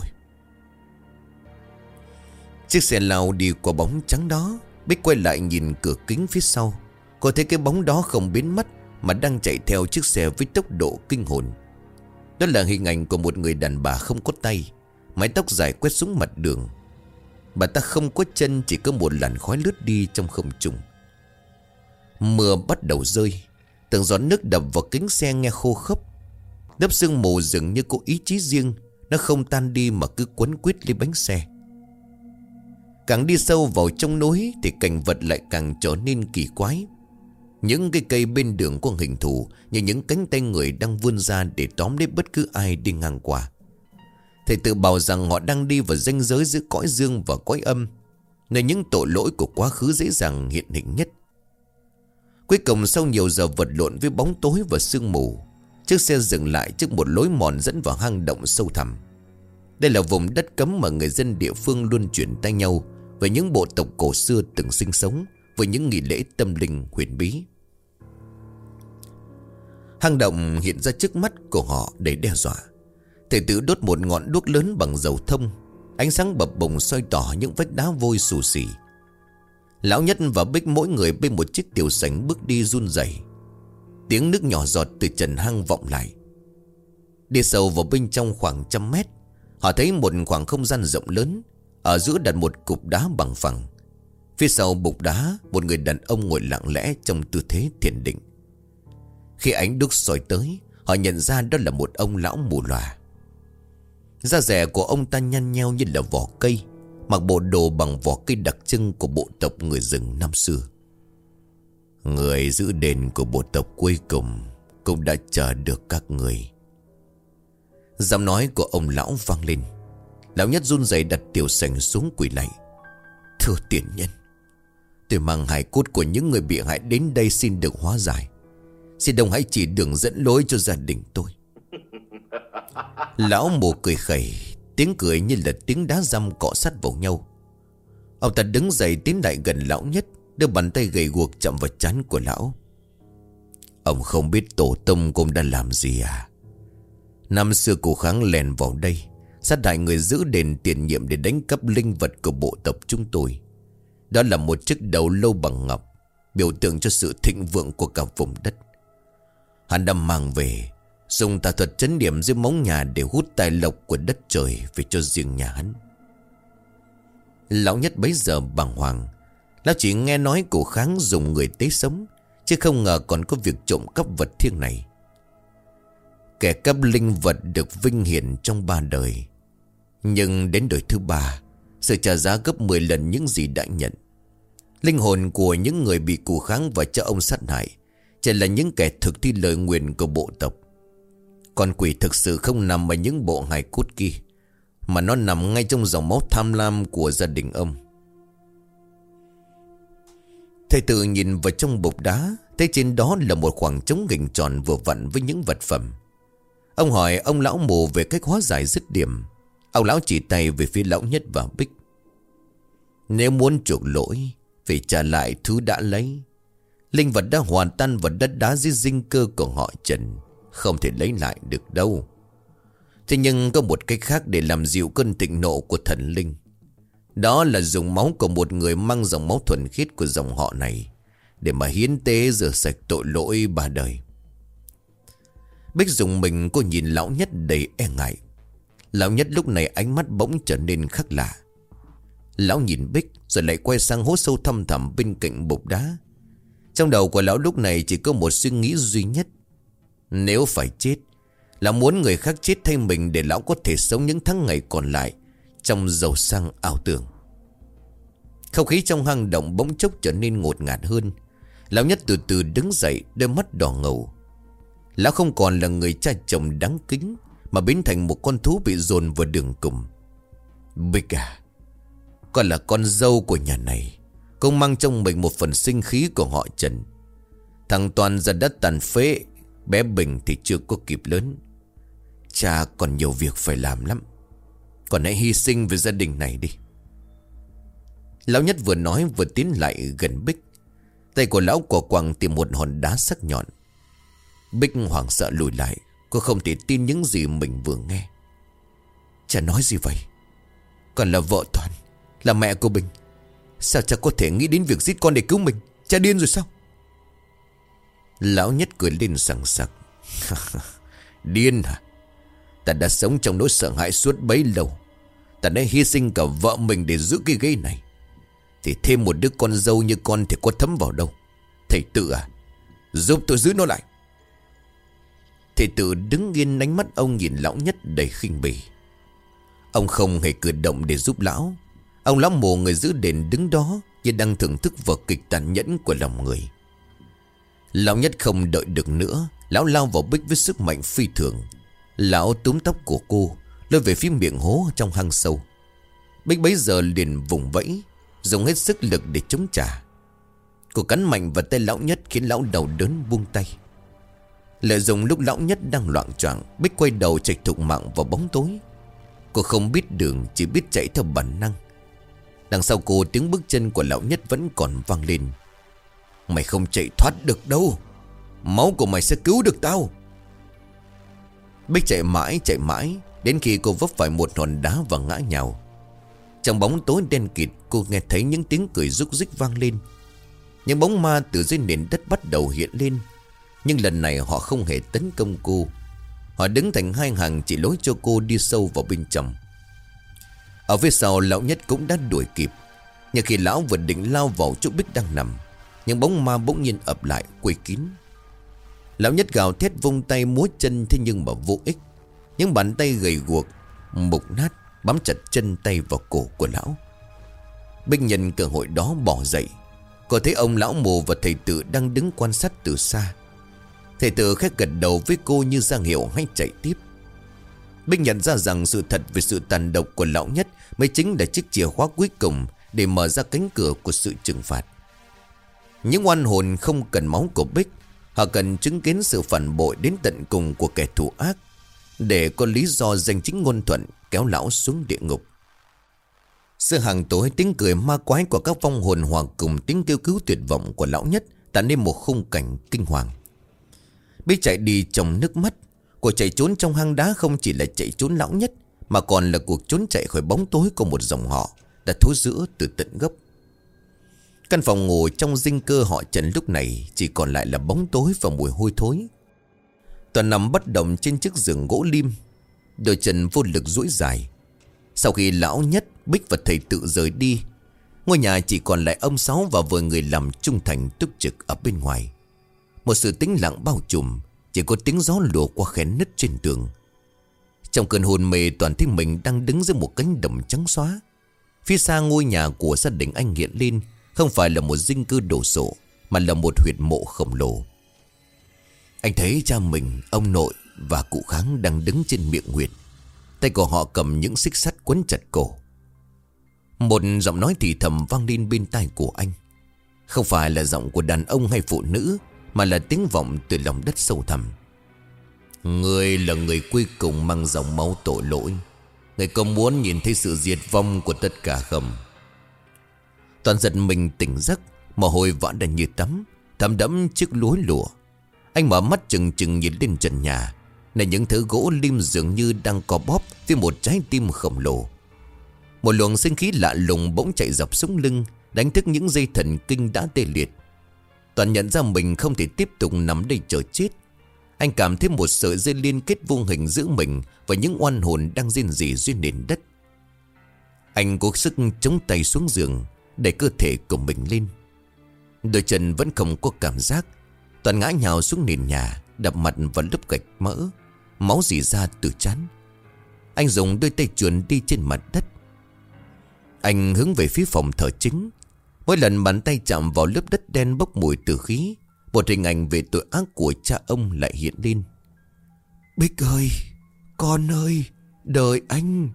A: Chiếc xe lao đi qua bóng trắng đó. Bích quay lại nhìn cửa kính phía sau. Cô thấy cái bóng đó không biến mất, mà đang chạy theo chiếc xe với tốc độ kinh hồn. Đó là hình ảnh của một người đàn bà không có tay, mái tóc dài quét xuống mặt đường. Bà ta không có chân, chỉ có một làn khói lướt đi trong không trung. Mưa bắt đầu rơi. Từng giọt nước đập vào kính xe nghe khô khốc. Lớp sương mù dường như có ý chí riêng. Nó không tan đi mà cứ quấn quýt lấy bánh xe. Càng đi sâu vào trong núi thì cảnh vật lại càng trở nên kỳ quái. Những cây cây bên đường có hình thù như những cánh tay người đang vươn ra để tóm lấy bất cứ ai đi ngang qua. Thầy Tự bảo rằng họ đang đi vào ranh giới giữa cõi dương và cõi âm, nơi những tội lỗi của quá khứ dễ dàng hiện hình nhất. Cuối cùng sau nhiều giờ vật lộn với bóng tối và sương mù, chiếc xe dừng lại trước một lối mòn dẫn vào hang động sâu thẳm. Đây là vùng đất cấm mà người dân địa phương luôn chuyển tay nhau về những bộ tộc cổ xưa từng sinh sống, với những nghi lễ tâm linh huyền bí. Hang động hiện ra trước mắt của họ để đe dọa. Thầy Tự đốt một ngọn đuốc lớn bằng dầu thông. Ánh sáng bập bùng soi tỏ những vách đá vôi xù xì. Lão Nhất và Bích mỗi người bên một chiếc tiểu sành bước đi run rẩy. Tiếng nước nhỏ giọt từ trần hang vọng lại. Đi sâu vào bên trong khoảng trăm mét, họ thấy một khoảng không gian rộng lớn. Ở giữa đặt một cục đá bằng phẳng. Phía sau bục đá, một người đàn ông ngồi lặng lẽ trong tư thế thiền định. Khi ánh đuốc soi tới, họ nhận ra đó là một ông lão mù lòa. Da dẻ của ông ta nhăn nheo như là vỏ cây, mặc bộ đồ bằng vỏ cây đặc trưng của bộ tộc người rừng năm xưa. Người giữ đền của bộ tộc cuối cùng cũng đã chờ được các người. Giọng nói của ông lão vang lên. Lão Nhất run rẩy đặt tiểu sành xuống quỳ lạy. Thưa tiền nhân, tôi mang hài cốt của những người bị hại đến đây xin được hóa giải. Xin đồng hãy chỉ đường dẫn lối cho gia đình tôi. Lão mồ cười khẩy, tiếng cười như là tiếng đá dăm cọ sát vào nhau. Ông ta đứng dậy tiến lại gần lão Nhất, đưa bàn tay gầy guộc chạm vào trán của lão. Ông không biết tổ tông cũng đã làm gì à? Năm xưa cụ Kháng lèn vào đây, sát hại người giữ đền tiền nhiệm để đánh cắp linh vật của bộ tộc chúng tôi. Đó là một chiếc đầu lâu bằng ngọc, biểu tượng cho sự thịnh vượng của cả vùng đất. Hắn đã mang về, dùng tà thuật trấn điểm dưới móng nhà để hút tài lộc của đất trời về cho riêng nhà hắn. Lão Nhất bấy giờ bàng hoàng. Lão chỉ nghe nói cụ Kháng dùng người tế sống, chứ không ngờ còn có việc trộm cắp vật thiêng này. Kẻ cắp linh vật được vinh hiển trong ba đời, nhưng đến đời thứ ba, sự trả giá gấp mười lần những gì đã nhận. Linh hồn của những người bị cụ Kháng và cha ông sát hại chỉ là những kẻ thực thi lời nguyền của bộ tộc. Con quỷ thực sự không nằm ở những bộ hài cốt kia, mà nó nằm ngay trong dòng máu tham lam của gia đình ông. Thầy tự nhìn vào trong bục đá, thấy trên đó là một khoảng trống hình tròn vừa vặn với những vật phẩm. Ông hỏi ông lão mù về cách hóa giải dứt điểm. Ông lão chỉ tay về phía lão Nhất và Bích. Nếu muốn chuộc lỗi, phải trả lại thứ đã lấy. Linh vật đã hoàn tan vào đất đá dưới dinh cơ của họ Trần, không thể lấy lại được đâu. Thế nhưng có một cách khác để làm dịu cơn thịnh nộ của thần linh. Đó là dùng máu của một người mang dòng máu thuần khiết của dòng họ này, để mà hiến tế rửa sạch tội lỗi ba đời. Bích dùng mình, cô nhìn lão Nhất đầy e ngại. Lão Nhất lúc này ánh mắt bỗng trở nên khác lạ. Lão nhìn Bích rồi lại quay sang hố sâu thăm thẳm bên cạnh bục đá. Trong đầu của lão lúc này chỉ có một suy nghĩ duy nhất. Nếu phải chết, lão muốn người khác chết thay mình để lão có thể sống những tháng ngày còn lại trong giàu sang ảo tưởng. Không khí trong hang động bỗng chốc trở nên ngột ngạt hơn. Lão Nhất từ từ đứng dậy, đôi mắt đỏ ngầu. Lão không còn là người cha chồng đáng kính, mà biến thành một con thú bị dồn vào đường cùng. Bích à, con là con dâu của nhà này, con mang trong mình một phần sinh khí của họ Trần. Thằng Toàn giờ đã tàn phế, bé Bình thì chưa có kịp lớn. Cha còn nhiều việc phải làm lắm, con hãy hy sinh vì gia đình này đi. Lão Nhất vừa nói vừa tiến lại gần Bích. Tay của lão quả quàng tìm một hòn đá sắc nhọn. Bích hoảng sợ lùi lại. Cô không thể tin những gì mình vừa nghe. Cha nói gì vậy? Con là vợ Toàn, là mẹ của Bình. Sao cha có thể nghĩ đến việc giết con để cứu mình? Cha điên rồi sao? Lão Nhất cười lên sằng sặc. Điên hả? Ta đã sống trong nỗi sợ hãi suốt bấy lâu. Ta đã hy sinh cả vợ mình để giữ cái ghế này, thì thêm một đứa con dâu như con thì có thấm vào đâu. Thầy Tự à, giúp tôi giữ nó lại. Thầy Tự đứng yên, ánh mắt ông nhìn lão Nhất đầy khinh bỉ. Ông không hề cử động để giúp lão. Ông lão mồ người giữ đền đứng đó như đang thưởng thức vở kịch tàn nhẫn của lòng người. Lão Nhất không đợi được nữa, lão lao vào Bích với sức mạnh phi thường. Lão túm tóc của cô lôi về phía miệng hố trong hang sâu. Bích bấy giờ liền vùng vẫy, dùng hết sức lực để chống trả. Cô cắn mạnh vào tay lão Nhất khiến lão đau đớn buông tay. Lợi dụng lúc lão Nhất đang loạng choạng, Bích quay đầu chạy thục mạng vào bóng tối. Cô không biết đường, chỉ biết chạy theo bản năng. Đằng sau cô, tiếng bước chân của lão Nhất vẫn còn vang lên. Mày không chạy thoát được đâu, máu của mày sẽ cứu được tao. Bích chạy mãi chạy mãi, đến khi cô vấp phải một hòn đá và ngã nhào. Trong bóng tối đen kịt, cô nghe thấy những tiếng cười rúc rích vang lên. Những bóng ma từ dưới nền đất bắt đầu hiện lên. Nhưng lần này họ không hề tấn công cô. Họ đứng thành hai hàng chỉ lối cho cô đi sâu vào bên trong. Ở phía sau, lão Nhất cũng đã đuổi kịp. Nhưng khi lão vừa định lao vào chỗ Bích đang nằm, những bóng ma bỗng nhiên ập lại quây kín. Lão Nhất gào thét vung tay múa chân, thế nhưng mà vô ích. Những bàn tay gầy guộc mục nát bám chặt chân tay vào cổ của lão. Bích nhân cơ hội đó bỏ dậy. Cô thấy ông lão mù và thầy Tự đang đứng quan sát từ xa. Thầy Tự khẽ gật đầu với cô như ra hiệu hãy chạy tiếp. Bích nhận ra rằng sự thật về sự tàn độc của lão nhất mới chính là chiếc chìa khóa cuối cùng để mở ra cánh cửa của sự trừng phạt. Những oan hồn không cần máu của Bích, họ cần chứng kiến sự phản bội đến tận cùng của kẻ thù ác, để có lý do danh chính ngôn thuận kéo lão xuống địa ngục. Giữa hàng tối, tiếng cười ma quái của các vong hồn hòa cùng tiếng kêu cứu tuyệt vọng của lão nhất tạo nên một khung cảnh kinh hoàng. Bích chạy đi trong nước mắt. Cuộc chạy trốn trong hang đá không chỉ là chạy trốn lão nhất, mà còn là cuộc trốn chạy khỏi bóng tối của một dòng họ đã thối rữa từ tận gốc. Căn phòng ngủ trong dinh cơ họ Trần lúc này chỉ còn lại là bóng tối và mùi hôi thối. Toàn nằm bất động trên chiếc giường gỗ lim, đôi chân vô lực duỗi dài. Sau khi lão nhất, Bích và thầy tự rời đi, ngôi nhà chỉ còn lại ông Sáu và vợ người làm trung thành túc trực ở bên ngoài. Một sự tĩnh lặng bao trùm, chỉ có tiếng gió lùa qua khe nứt trên tường. Trong cơn hôn mê, Toàn thấy mình đang đứng giữa một cánh đồng trắng xóa. Phía xa ngôi nhà của gia đình anh hiện lên không phải là một dinh cư đổ sộ, mà là một huyệt mộ khổng lồ. Anh thấy cha mình, ông nội và cụ Kháng đang đứng trên miệng huyệt. Tay của họ cầm những xích sắt quấn chặt cổ. Một giọng nói thì thầm vang lên bên tai của anh. Không phải là giọng của đàn ông hay phụ nữ, mà là tiếng vọng từ lòng đất sâu thẳm. Người là người cuối cùng mang dòng máu tội lỗi. Người có muốn nhìn thấy sự diệt vong của tất cả không? Toàn giật mình tỉnh giấc, mồ hôi vã ra như tắm, thấm đẫm chiếc lúa lụa. Anh mở mắt chừng chừng nhìn lên trần nhà, này những thứ gỗ lim dường như đang co bóp với một trái tim khổng lồ. Một luồng sinh khí lạ lùng bỗng chạy dọc sống lưng, đánh thức những dây thần kinh đã tê liệt. Toàn nhận ra mình không thể tiếp tục nằm đây chờ chết. Anh cảm thấy một sợi dây liên kết vô hình giữa mình và những oan hồn đang rên rỉ dưới nền đất. Anh cố sức chống tay xuống giường, đẩy cơ thể của mình lên. Đôi chân vẫn không có cảm giác. Toàn ngã nhào xuống nền nhà, đập mặt vào lớp gạch mỡ, máu rỉ ra từ trán. Anh dùng đôi tay trườn đi trên mặt đất. Anh hướng về phía phòng thờ chính. Mỗi lần bàn tay chạm vào lớp đất đen bốc mùi tử khí, một hình ảnh về tội ác của cha ông lại hiện lên. Bích ơi, con ơi, đợi anh.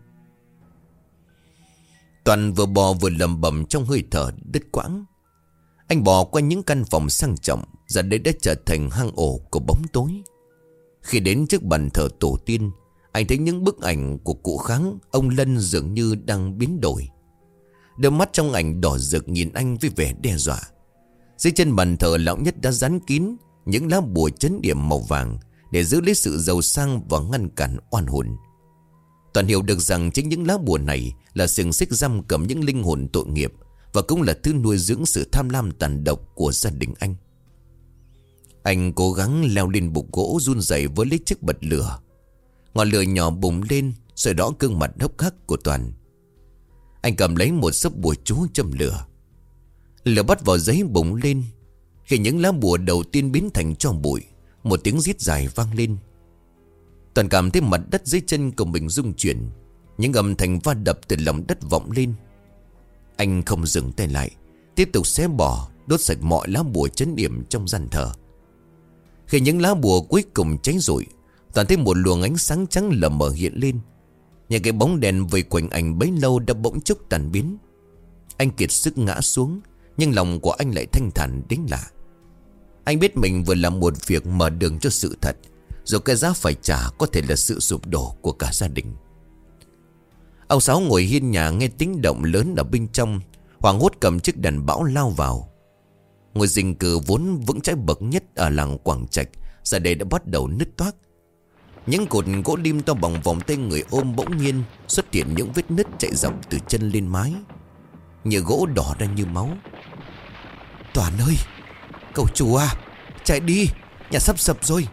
A: Toàn vừa bò vừa lầm bầm trong hơi thở đứt quãng. Anh bò qua những căn phòng sang trọng, giờ đây đã trở thành hang ổ của bóng tối. Khi đến trước bàn thờ tổ tiên, anh thấy những bức ảnh của cụ Kháng, ông Lân dường như đang biến đổi. Đôi mắt trong ảnh đỏ rực nhìn anh với vẻ đe dọa. Dưới chân bàn thờ lão nhất đã dán kín những lá bùa chấn điểm màu vàng để giữ lấy sự giàu sang và ngăn cản oan hồn. Toàn hiểu được rằng chính những lá bùa này là xiềng xích giam cầm những linh hồn tội nghiệp, và cũng là thứ nuôi dưỡng sự tham lam tàn độc của gia đình anh. Anh cố gắng leo lên bục gỗ run rẩy với lấy chiếc bật lửa. Ngọn lửa nhỏ bùng lên, soi đỏ gương mặt hốc hác của Toàn. Anh cầm lấy một xấp bùa chú châm lửa. Lửa bắt vào giấy bùng lên. Khi những lá bùa đầu tiên biến thành tro bụi, một tiếng rít dài vang lên. Toàn cảm thấy mặt đất dưới chân của mình rung chuyển. Những âm thanh va đập từ lòng đất vọng lên. Anh không dừng tay lại, tiếp tục xé bỏ, đốt sạch mọi lá bùa chấn điểm trong gian thờ. Khi những lá bùa cuối cùng cháy rụi, Toàn thấy một luồng ánh sáng trắng lờ mờ hiện lên. Những cái bóng đèn vây quanh anh bấy lâu đã bỗng chốc tàn biến. Anh kiệt sức ngã xuống, nhưng lòng của anh lại thanh thản đến lạ. Anh biết mình vừa làm một việc mở đường cho sự thật, rồi cái giá phải trả có thể là sự sụp đổ của cả gia đình. Ông Sáu ngồi hiên nhà nghe tiếng động lớn ở bên trong, hoảng hốt cầm chiếc đèn bão lao vào. Ngôi dinh cư vốn vững chãi bậc nhất ở làng Quảng Trạch giờ đây đã bắt đầu nứt toác. Những cột gỗ lim to bằng vòng tay người ôm bỗng nhiên xuất hiện những vết nứt chạy dọc từ chân lên mái, nhựa gỗ đỏ ra như máu. Toàn ơi, cậu chủ à, chạy đi, nhà sắp sập rồi.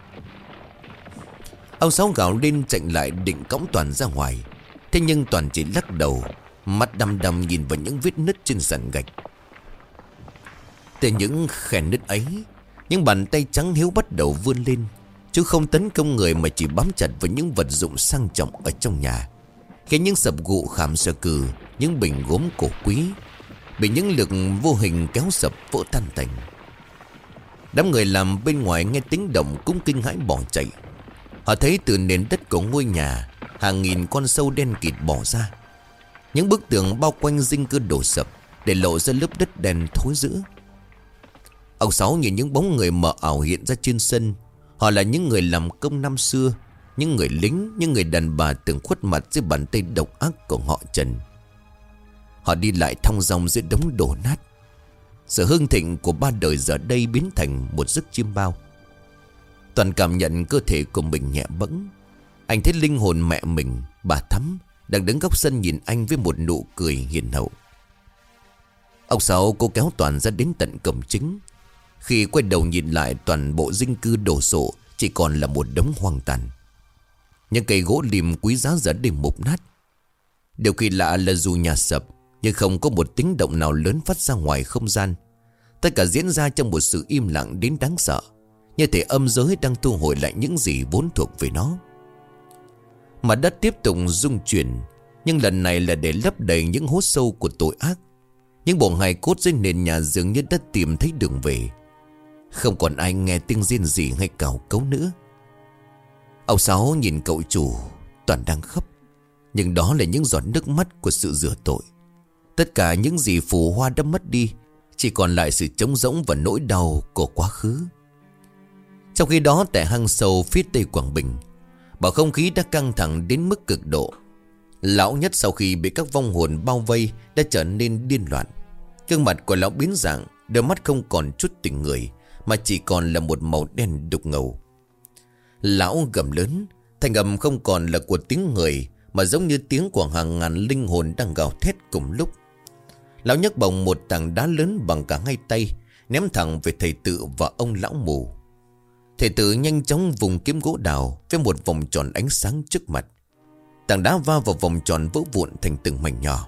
A: Ông Sáu gào lên chạy lại định cõng Toàn ra ngoài. Thế nhưng Toàn chỉ lắc đầu, mắt đăm đăm nhìn vào những vết nứt trên sàn gạch. Từ những khe nứt ấy, những bàn tay trắng hiếu bắt đầu vươn lên, chứ không tấn công người mà chỉ bám chặt vào những vật dụng sang trọng ở trong nhà. Khi những sập gụ khảm sơ cừ, những bình gốm cổ quý bị những lực vô hình kéo sập vỡ tan tành. Đám người làm bên ngoài nghe tiếng động cũng kinh hãi bỏ chạy. Họ thấy từ nền đất của ngôi nhà Hàng nghìn con sâu đen kịt bò ra. Những bức tường bao quanh dinh cư đổ sập, để lộ ra lớp đất đen thối rữa. Ông Sáu nhìn những bóng người mờ ảo hiện ra trên sân. Họ là những người làm công năm xưa, những người lính, những người đàn bà từng khuất mặt dưới bàn tay độc ác của họ Trần. Họ đi lại thong dong giữa đống đổ nát. Sự hưng thịnh của ba đời giờ đây biến thành một giấc chiêm bao. Toàn cảm nhận cơ thể của mình nhẹ bẫng. Anh thấy linh hồn mẹ mình, bà Thắm, đang đứng góc sân nhìn anh với một nụ cười hiền hậu. Ông Sáu cố kéo Toàn ra đến tận cổng chính. Khi quay đầu nhìn lại, toàn bộ dinh cư đổ sộ chỉ còn là một đống hoang tàn. Những cây gỗ lim quý giá giờ đây mục nát. Điều kỳ lạ là dù nhà sập, nhưng không có một tiếng động nào lớn phát ra ngoài không gian. Tất cả diễn ra trong một sự im lặng đến đáng sợ, như thể âm giới đang thu hồi lại những gì vốn thuộc về nó. Mặt đất tiếp tục rung chuyển, nhưng lần này là để lấp đầy những hố sâu của tội ác. Những bộ hài cốt dưới nền nhà dường như đã tìm thấy đường về. Không còn ai nghe tiếng rên rỉ hay cào cấu nữa. Ông Sáu nhìn cậu chủ, Toàn đang khóc, nhưng đó là những giọt nước mắt của sự rửa tội. Tất cả những gì phù hoa đã mất đi, chỉ còn lại sự trống rỗng và nỗi đau của quá khứ. Trong khi đó tại hang sâu phía tây Quảng Bình, bầu không khí đã căng thẳng đến mức cực độ. Lão Nhất sau khi bị các vong hồn bao vây đã trở nên điên loạn. Gương mặt của lão biến dạng, đôi mắt không còn chút tình người, mà chỉ còn là một màu đen đục ngầu. Lão gầm lớn, thanh âm không còn là của tiếng người, mà giống như tiếng của hàng ngàn linh hồn đang gào thét cùng lúc. Lão nhấc bồng một tảng đá lớn bằng cả hai tay, ném thẳng về thầy tự và ông lão mù. Thầy tự nhanh chóng vùng kiếm gỗ đào với một vòng tròn ánh sáng trước mặt. Tảng đá va vào vòng tròn vỡ vụn thành từng mảnh nhỏ.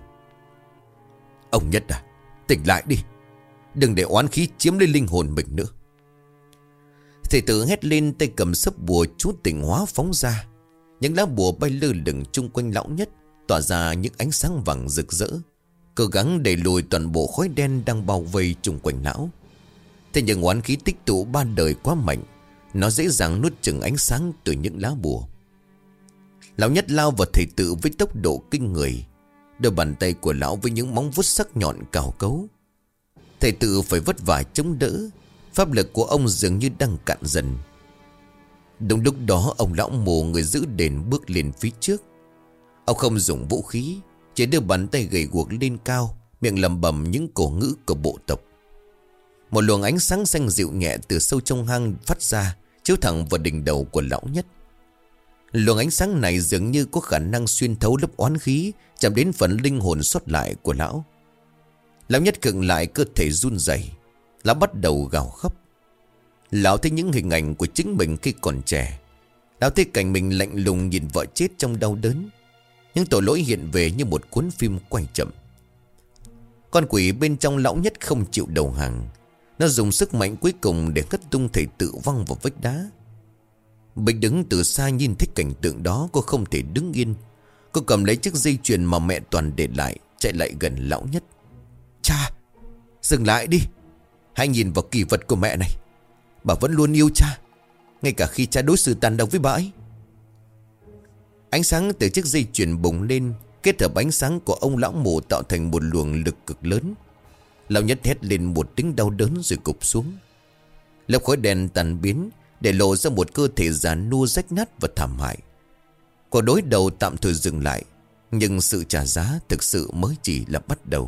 A: Ông Nhất à, tỉnh lại đi, đừng để oán khí chiếm lấy linh hồn mình nữa. Thầy tự hét lên, tay cầm sấp bùa chú tỉnh hóa phóng ra. Những lá bùa bay lơ lửng chung quanh lão Nhất, tỏa ra những ánh sáng vàng rực rỡ, cố gắng đẩy lùi toàn bộ khói đen đang bao vây chung quanh lão. Thế nhưng oán khí tích tụ ba đời quá mạnh, nó dễ dàng nuốt chửng ánh sáng từ những lá bùa. Lão Nhất lao vào thầy tự với tốc độ kinh người. Đôi bàn tay của lão với những móng vuốt sắc nhọn cào cấu. Thầy tự phải vất vả chống đỡ. Pháp lực của ông dường như đang cạn dần. Đúng lúc đó ông lão mù người giữ đền bước lên phía trước. Ông không dùng vũ khí, chỉ đưa bàn tay gầy guộc lên cao, miệng lẩm bẩm những cổ ngữ của bộ tộc. Một luồng ánh sáng xanh dịu nhẹ từ sâu trong hang phát ra, chiếu thẳng vào đỉnh đầu của lão Nhất. Luồng ánh sáng này dường như có khả năng xuyên thấu lớp oán khí, chạm đến phần linh hồn sót lại của lão. Lão Nhất khựng lại, cơ thể run rẩy. Lão bắt đầu gào khóc. Lão thấy những hình ảnh của chính mình khi còn trẻ. Lão thấy cảnh mình lạnh lùng nhìn vợ chết trong đau đớn. Những tội lỗi hiện về như một cuốn phim quay chậm. Con quỷ bên trong lão Nhất không chịu đầu hàng. Nó dùng sức mạnh cuối cùng để hất tung thầy tự văng vào vách đá. Bình đứng từ xa nhìn thấy cảnh tượng đó, cô không thể đứng yên. Cô cầm lấy chiếc dây chuyền mà mẹ Toàn để lại, chạy lại gần lão Nhất. Cha, dừng lại đi. Hãy nhìn vào kỳ vật của mẹ này. Bà vẫn luôn yêu cha, ngay cả khi cha đối xử tàn độc với bà ấy. Ánh sáng từ chiếc dây chuyền bùng lên, kết hợp ánh sáng của ông lão mù tạo thành một luồng lực cực lớn. Lão Nhất hét lên một tiếng đau đớn rồi gục xuống. Lớp khói đen tàn biến, để lộ ra một cơ thể già nua rách nát và thảm hại. Cuộc đối đầu tạm thời dừng lại, nhưng sự trả giá thực sự mới chỉ là bắt đầu.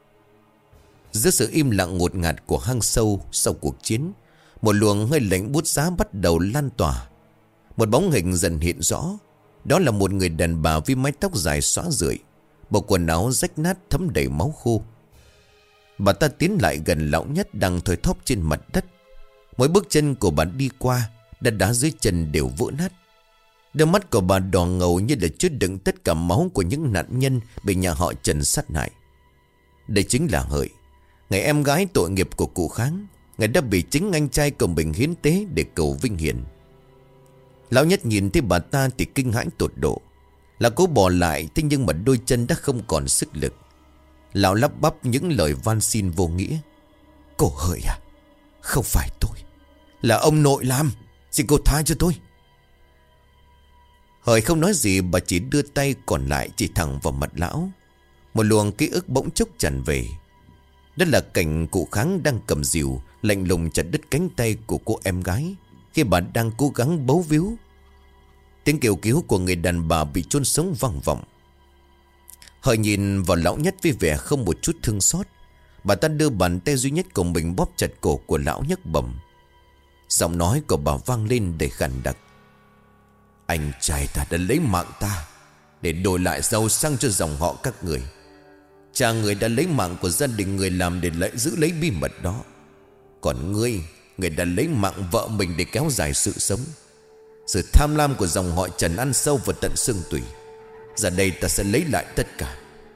A: Giữa sự im lặng ngột ngạt của hang sâu sau cuộc chiến, một luồng hơi lạnh buốt giá bắt đầu lan tỏa. Một bóng hình dần hiện rõ. Đó là một người đàn bà với mái tóc dài xõa rượi, bộ quần áo rách nát thấm đầy máu khô. Bà ta tiến lại gần lão Nhất đang thoi thóp trên mặt đất. Mỗi bước chân của bà đi qua, đất đá dưới chân đều vỡ nát. Đôi mắt của bà đỏ ngầu như là chứa đựng tất cả máu của những nạn nhân bị nhà họ Trần sát hại. Đây chính là Hợi, người em gái tội nghiệp của cụ Kháng. Người đã bị chính anh trai của mình hiến tế để cầu vinh hiển. Lão Nhất nhìn thấy bà ta thì kinh hãi tột độ. Lão cố bỏ lại, thế nhưng mà đôi chân đã không còn sức lực. Lão lắp bắp những lời van xin vô nghĩa. Cô Hợi à, không phải tôi, là ông nội làm, xin cô tha cho tôi. Hợi không nói gì, bà chỉ đưa tay còn lại chỉ thẳng vào mặt lão. Một luồng ký ức bỗng chốc tràn về. Đó là cảnh cụ Kháng đang cầm rìu lạnh lùng chặt đứt cánh tay của cô em gái khi bà đang cố gắng bấu víu. Tiếng kêu cứu của người đàn bà bị chôn sống vang vọng. Hợi nhìn vào lão Nhất với vẻ không một chút thương xót. Bà ta đưa bàn tay duy nhất của mình bóp chặt cổ của lão nhấc bầm. Giọng nói của bà vang lên đầy khàn đặc. Anh trai ta đã lấy mạng ta để đổi lại giàu sang cho dòng họ các người. Cha người đã lấy mạng của gia đình người làm để lại giữ lấy bí mật đó. Còn ngươi, người đã lấy mạng vợ mình để kéo dài sự sống. Sự tham lam của dòng họ Trần ăn sâu vào tận xương tủy. Giờ đây ta sẽ lấy lại tất cả.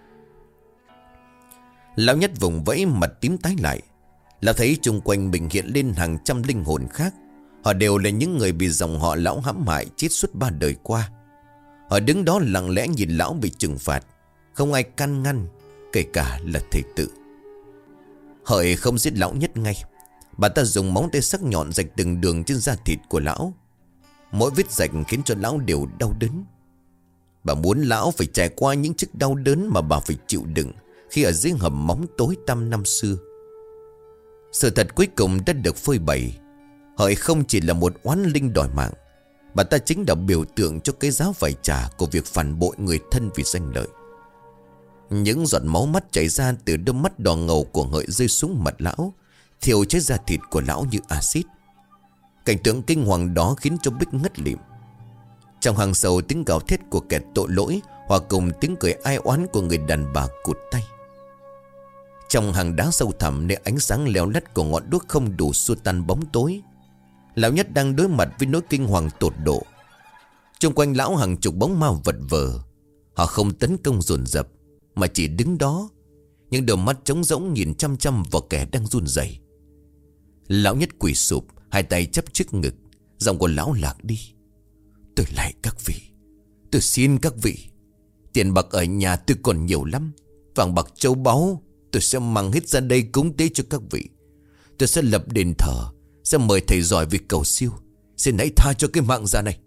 A: Lão Nhất vùng vẫy, mặt tím tái lại. Lão thấy chung quanh mình hiện lên hàng trăm linh hồn khác. Họ đều là những người bị dòng họ lão hãm hại chết suốt ba đời qua. Họ đứng đó lặng lẽ nhìn lão bị trừng phạt. Không ai can ngăn, kể cả là thầy tự. Hợi không giết lão Nhất ngay. Bà ta dùng móng tay sắc nhọn rạch từng đường trên da thịt của lão. Mỗi vết rạch khiến cho lão đều đau đớn. Bà muốn lão phải trải qua những chiếc đau đớn mà bà phải chịu đựng khi ở dưới hầm móng tối tăm năm xưa. Sự thật cuối cùng đã được phơi bày. Hợi không chỉ là một oán linh đòi mạng. Bà ta chính là biểu tượng cho cái giá phải trả của việc phản bội người thân vì danh lợi. Những giọt máu mắt chảy ra từ đôi mắt đỏ ngầu của Hợi rơi xuống mặt lão, thiêu cháy da thịt của lão như axit. Cảnh tượng kinh hoàng đó khiến cho Bích ngất lịm. Trong hàng sầu, tiếng gào thét của kẻ tội lỗi hòa cùng tiếng cười ai oán của người đàn bà cụt tay. Trong hàng đá sâu thẳm, nơi ánh sáng leo lắt của ngọn đuốc không đủ xua tan bóng tối, lão Nhất đang đối mặt với nỗi kinh hoàng tột độ. Xung quanh lão hàng chục bóng ma vật vờ. Họ không tấn công dồn dập, mà chỉ đứng đó, những đôi mắt trống rỗng nhìn chăm chăm vào kẻ đang run rẩy. Lão Nhất quỳ sụp, hai tay chắp trước ngực. Giọng của lão lạc đi. Tôi lạy các vị, tôi xin các vị, tiền bạc ở nhà tôi còn nhiều lắm. Vàng bạc châu báu tôi sẽ mang hết ra đây cúng tế cho các vị. Tôi sẽ lập đền thờ, sẽ mời thầy giỏi về cầu siêu. Xin hãy tha cho cái mạng già này.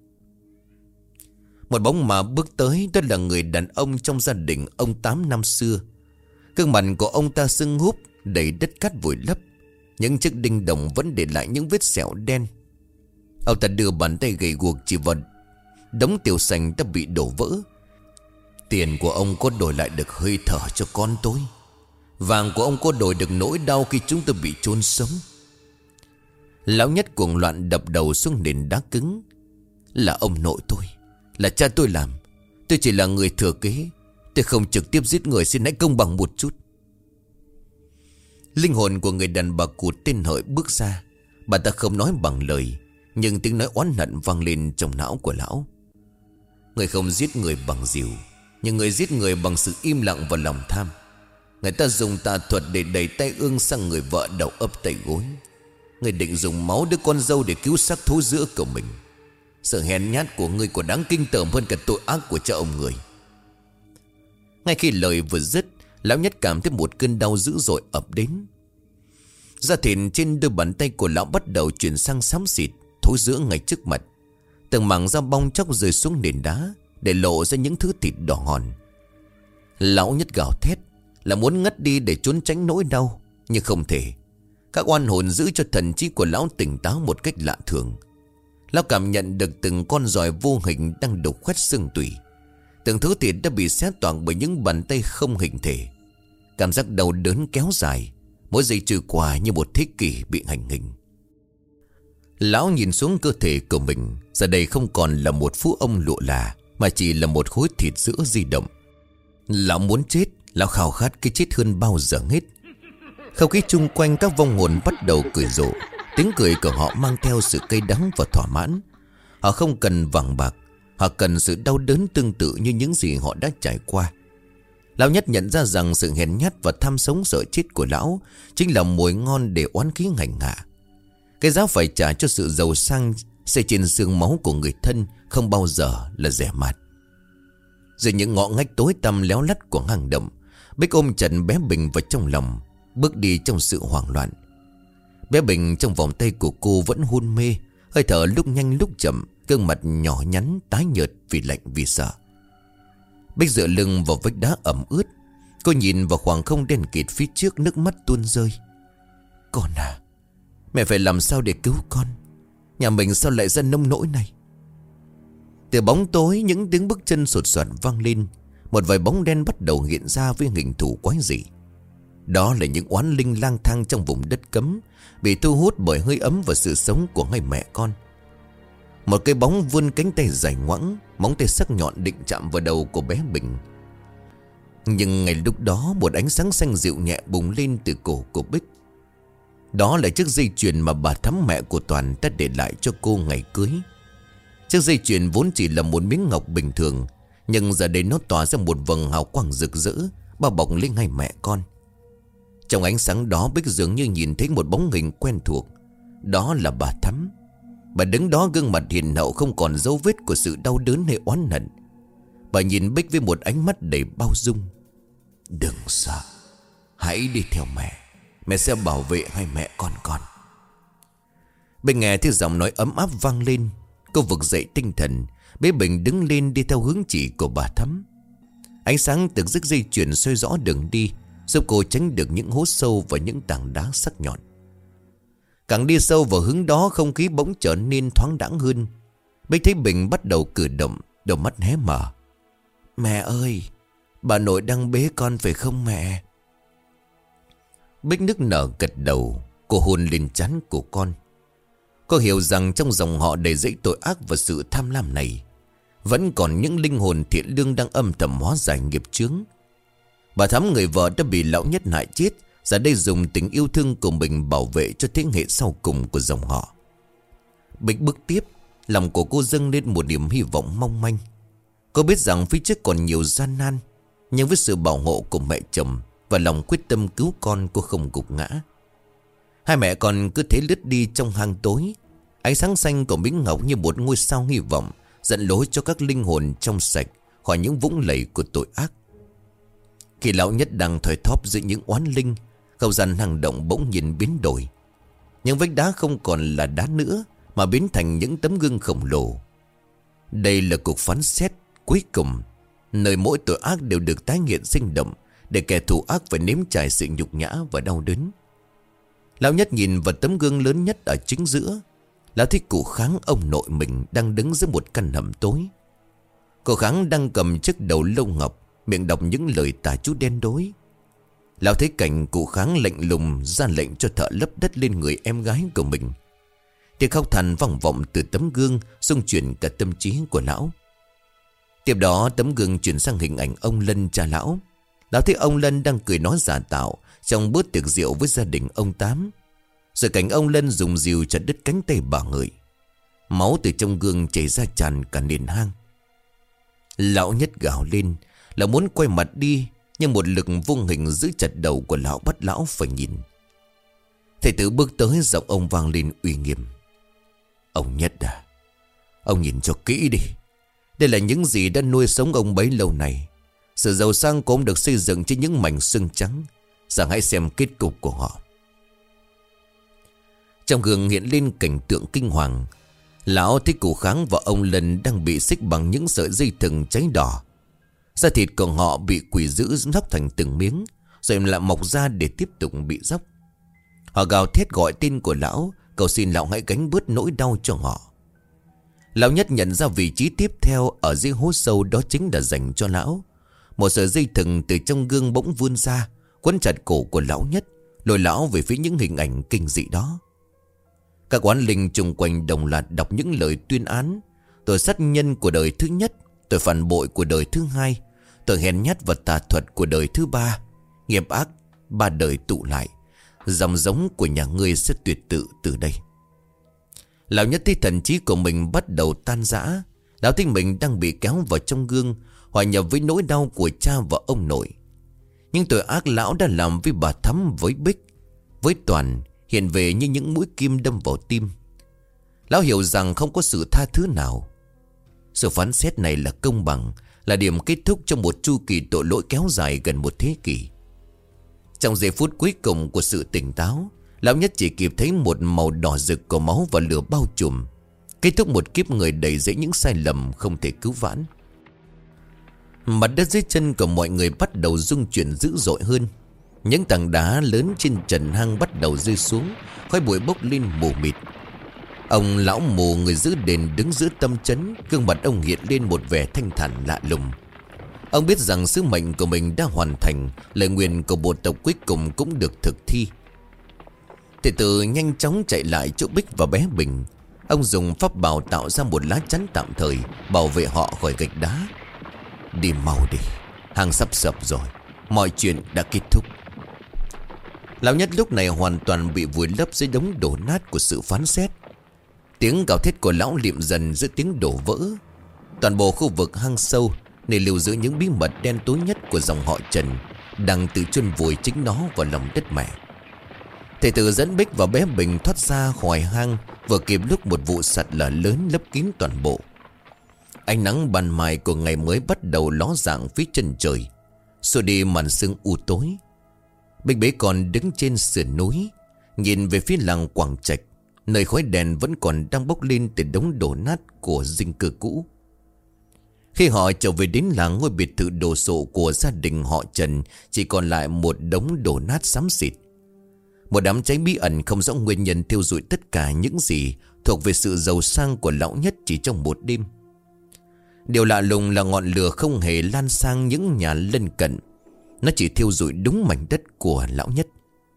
A: Một bóng mà bước tới, đó là người đàn ông trong gia đình ông Tám năm xưa. Gương mặt của ông ta sưng húp, đầy đất cát vùi lấp. Những chiếc đinh đồng vẫn để lại những vết sẹo đen. Ông ta đưa bàn tay gầy guộc chỉ vào đống tiểu sành đã bị đổ vỡ. Tiền của ông có đổi lại được hơi thở cho con tôi. Vàng của ông có đổi được nỗi đau khi chúng tôi bị chôn sống. Lão Nhất cuồng loạn đập đầu xuống nền đá cứng. Là ông nội tôi, là cha tôi làm. Tôi chỉ là người thừa kế. Tôi không trực tiếp giết người, xin hãy công bằng một chút. Linh hồn của người đàn bà cụt tên Hợi bước ra. Bà ta không nói bằng lời, nhưng tiếng nói oán hận vang lên trong não của lão. Người không giết người bằng rìu, nhưng người giết người bằng sự im lặng và lòng tham. Người ta dùng tà thuật để đẩy tay ương sang người vợ đầu ấp tay gối. Người định dùng máu đứa con dâu để cứu xác thú giữa của mình. Sự hèn nhát của người còn đáng kinh tởm hơn cả tội ác của cha ông người. Ngay khi lời vừa dứt, lão Nhất cảm thấy một cơn đau dữ dội ập đến. Da thịt trên đôi bàn tay của lão bắt đầu chuyển sang xám xịt, thối rữa ngay trước mặt. Từng mảng da bong chóc rơi xuống nền đá, để lộ ra những thứ thịt đỏ hòn. Lão Nhất gào thét, là muốn ngất đi để trốn tránh nỗi đau, nhưng không thể. Các oan hồn giữ cho thần trí của lão tỉnh táo một cách lạ thường. Lão cảm nhận được từng con giòi vô hình đang đục khoét xương tủy. Từng thứ thịt đã bị xé toạc bởi những bàn tay không hình thể. Cảm giác đau đớn kéo dài, mỗi giây trôi qua như một thế kỷ bị hành hình. Lão nhìn xuống cơ thể của mình. Giờ đây không còn là một phú ông lụa là, mà chỉ là một khối thịt sữa di động. Lão muốn chết, lão khao khát cái chết hơn bao giờ hết. Không khí chung quanh các vong hồn bắt đầu cười rộ. Tiếng cười của họ mang theo sự cay đắng và thỏa mãn. Họ không cần vàng bạc, họ cần sự đau đớn tương tự như những gì họ đã trải qua. Lão Nhất nhận ra rằng sự hèn nhát và tham sống sợ chết của lão chính là mồi ngon để oán khí hành hạ. Cái giá phải trả cho sự giàu sang xây trên xương máu của người thân không bao giờ là rẻ mạt. Rồi những ngõ ngách tối tăm léo lắt của hang động, Bích ôm Trần bé Bình vào trong lòng, bước đi trong sự hoảng loạn. Bé Bình trong vòng tay của cô vẫn hôn mê, hơi thở lúc nhanh lúc chậm, gương mặt nhỏ nhắn tái nhợt vì lạnh vì sợ. Bích dựa lưng vào vách đá ẩm ướt. Cô nhìn vào khoảng không đen kịt phía trước, nước mắt tuôn rơi. Con à, mẹ phải làm sao để cứu con? Nhà mình sao lại ra nông nỗi này? Từ bóng tối, những tiếng bước chân sột soạt vang lên. Một vài bóng đen bắt đầu hiện ra với hình thù quái dị. Đó là những oán linh lang thang trong vùng đất cấm, bị thu hút bởi hơi ấm và sự sống của hai mẹ con. Một cái bóng vươn cánh tay dài ngoẵng, móng tay sắc nhọn định chạm vào đầu của bé Bình. Nhưng ngay lúc đó, một ánh sáng xanh dịu nhẹ bùng lên từ cổ của Bích. Đó là chiếc dây chuyền mà bà Thắm, mẹ của Toàn, đã để lại cho cô ngày cưới. Chiếc dây chuyền vốn chỉ là một miếng ngọc bình thường, nhưng giờ đây nó tỏa ra một vầng hào quang rực rỡ, bao bọc lên hai mẹ con. Trong ánh sáng đó, Bích dường như nhìn thấy một bóng hình quen thuộc. Đó là bà Thắm. Bà đứng đó, gương mặt hiền hậu, không còn dấu vết của sự đau đớn hay oán hận. Bà nhìn Bích với một ánh mắt đầy bao dung. Đừng sợ, hãy đi theo mẹ. Mẹ sẽ bảo vệ hai mẹ con con. Bích nghe thấy giọng nói ấm áp vang lên. Cô vực dậy tinh thần, bé Bình đứng lên đi theo hướng chỉ của bà Thắm. Ánh sáng từ chiếc dây chuyền soi rõ đường đi, giúp cô tránh được những hố sâu và những tảng đá sắc nhọn. Càng đi sâu vào hướng đó, không khí bỗng trở nên thoáng đãng hơn. Bích thấy Bình bắt đầu cử động, đôi mắt hé mở. Mẹ ơi, bà nội đang bế con phải không mẹ? Bích nức nở gật đầu. Cô hôn lên trán của con. Cô hiểu rằng trong dòng họ đầy dẫy tội ác và sự tham lam này, vẫn còn những linh hồn thiện lương đang âm thầm hóa giải nghiệp chướng. Bà Thắm, người vợ đã bị lão nhất hại chết, giờ đây dùng tình yêu thương của mình bảo vệ cho thế hệ sau cùng của dòng họ. Bích bước tiếp, lòng của cô dâng lên một niềm hy vọng mong manh. Cô biết rằng phía trước còn nhiều gian nan, nhưng với sự bảo hộ của mẹ chồng và lòng quyết tâm cứu con, cô không gục ngã. Hai mẹ con cứ thế lướt đi trong hang tối. Ánh sáng xanh của miếng ngọc như một ngôi sao hy vọng, dẫn lối cho các linh hồn trong sạch khỏi những vũng lầy của tội ác. Khi lão nhất đang thoi thóp giữa những oán linh, không gian hang động bỗng nhìn biến đổi. Những vách đá không còn là đá nữa, mà biến thành những tấm gương khổng lồ. Đây là cuộc phán xét cuối cùng, nơi mỗi tội ác đều được tái hiện sinh động, để kẻ thù ác phải nếm trải sự nhục nhã và đau đớn. Lão nhất nhìn vào tấm gương lớn nhất ở chính giữa. Lão thấy cụ Kháng, ông nội mình, đang đứng giữa một căn hầm tối. Cụ Kháng đang cầm chiếc đầu lâu ngọc, miệng đọc những lời tà chú đen tối. Lão thấy cảnh cụ Kháng lạnh lùng ra lệnh cho thợ lấp đất lên người em gái của mình. Tiếng khóc than vang vọng từ tấm gương, xung chuyển cả tâm trí của lão. Tiếp đó tấm gương chuyển sang hình ảnh ông Lân, cha lão. Lão thấy ông Lân đang cười nói giả tạo trong bữa tiệc rượu với gia đình ông Tám. Rồi cảnh ông Lân dùng dìu chặt đứt cánh tay bà Ngợi. Máu từ trong gương chảy ra tràn cả nền hang. Lão nhất gào lên là muốn quay mặt đi, nhưng một lực vô hình giữ chặt đầu của lão bắt lão phải nhìn. Thầy tử bước tới, giọng ông vang lên uy nghiêm. Ông Nhất à, ông nhìn cho kỹ đi. Đây là những gì đã nuôi sống ông bấy lâu nay. Sự giàu sang của ông được xây dựng trên những mảnh xương trắng. Rằng hãy xem kết cục của họ. Trong gương hiện lên cảnh tượng kinh hoàng. Lão thấy cụ Kháng và ông Lân đang bị xích bằng những sợi dây thừng cháy đỏ. Da thịt của họ bị quỷ dữ róc thành từng miếng, rồi lại mọc ra để tiếp tục bị róc. Họ gào thét gọi tên của lão, cầu xin lão hãy gánh bớt nỗi đau cho họ. Lão nhất nhận ra vị trí tiếp theo ở dưới hố sâu đó chính là dành cho lão. Một sợi dây thừng từ trong gương bỗng vươn ra, quấn chặt cổ của lão nhất, lôi lão về phía những hình ảnh kinh dị đó. Các oán linh chung quanh đồng loạt đọc những lời tuyên án: tội sát nhân của đời thứ nhất, tội phản bội của đời thứ hai, tội hèn nhát và tà thuật của đời thứ ba. Nghiệp ác ba đời tụ lại, dòng giống của nhà ngươi sẽ tuyệt tự từ đây. Lão nhất thấy thần trí của mình bắt đầu tan rã. Lão thấy mình đang bị kéo vào trong gương, hòa nhập với nỗi đau của cha và ông nội. Nhưng tội ác lão đã làm với bà Thắm, với Bích, với Toàn hiện về như những mũi kim đâm vào tim. Lão hiểu rằng không có sự tha thứ nào. Sự phán xét này là công bằng, là điểm kết thúc trong một chu kỳ tội lỗi kéo dài gần một thế kỷ. Trong giây phút cuối cùng của sự tỉnh táo, lão nhất chỉ kịp thấy một màu đỏ rực của máu và lửa bao trùm. kết thúc một kiếp người đầy dẫy những sai lầm không thể cứu vãn. Mặt đất dưới chân của mọi người bắt đầu rung chuyển dữ dội hơn. Những tảng đá lớn trên trần hang bắt đầu rơi xuống, khói bụi bốc lên mù mịt. Ông lão mù người giữ đền đứng giữa tâm trấn, gương mặt ông hiện lên một vẻ thanh thản lạ lùng. Ông biết rằng sứ mệnh của mình đã hoàn thành, lời nguyền của bộ tộc cuối cùng cũng được thực thi. Thầy tử nhanh chóng chạy lại chỗ Bích và bé Bình. Ông dùng pháp bảo tạo ra một lá chắn tạm thời, bảo vệ họ khỏi gạch đá. Đi mau đi, hang sắp sập rồi, mọi chuyện đã kết thúc. Lão Nhất lúc này hoàn toàn bị vùi lấp dưới đống đổ nát của sự phán xét. Tiếng gào thét của lão liệm dần giữa tiếng đổ vỡ. Toàn bộ khu vực hang sâu, nơi lưu giữ những bí mật đen tối nhất của dòng họ Trần, đang tự chôn vùi chính nó vào lòng đất mẹ. Thầy tử dẫn Bích và bé Bình thoát ra khỏi hang vừa kịp lúc một vụ sạt lở lớn lấp kín toàn bộ. Ánh nắng ban mai của ngày mới bắt đầu ló dạng phía chân trời, xua đi màn sương u tối. Bích bế còn đứng trên sườn núi, nhìn về phía làng Quảng Trạch, nơi khói đèn vẫn còn đang bốc lên từ đống đổ nát của dinh cư cũ. Khi họ trở về đến làng, ngôi biệt thự đồ sộ của gia đình họ Trần chỉ còn lại một đống đổ nát xám xịt. Một đám cháy bí ẩn không rõ nguyên nhân thiêu rụi tất cả những gì thuộc về sự giàu sang của lão Nhất chỉ trong một đêm. Điều lạ lùng là ngọn lửa không hề lan sang những nhà lân cận, nó chỉ thiêu rụi đúng mảnh đất của lão Nhất.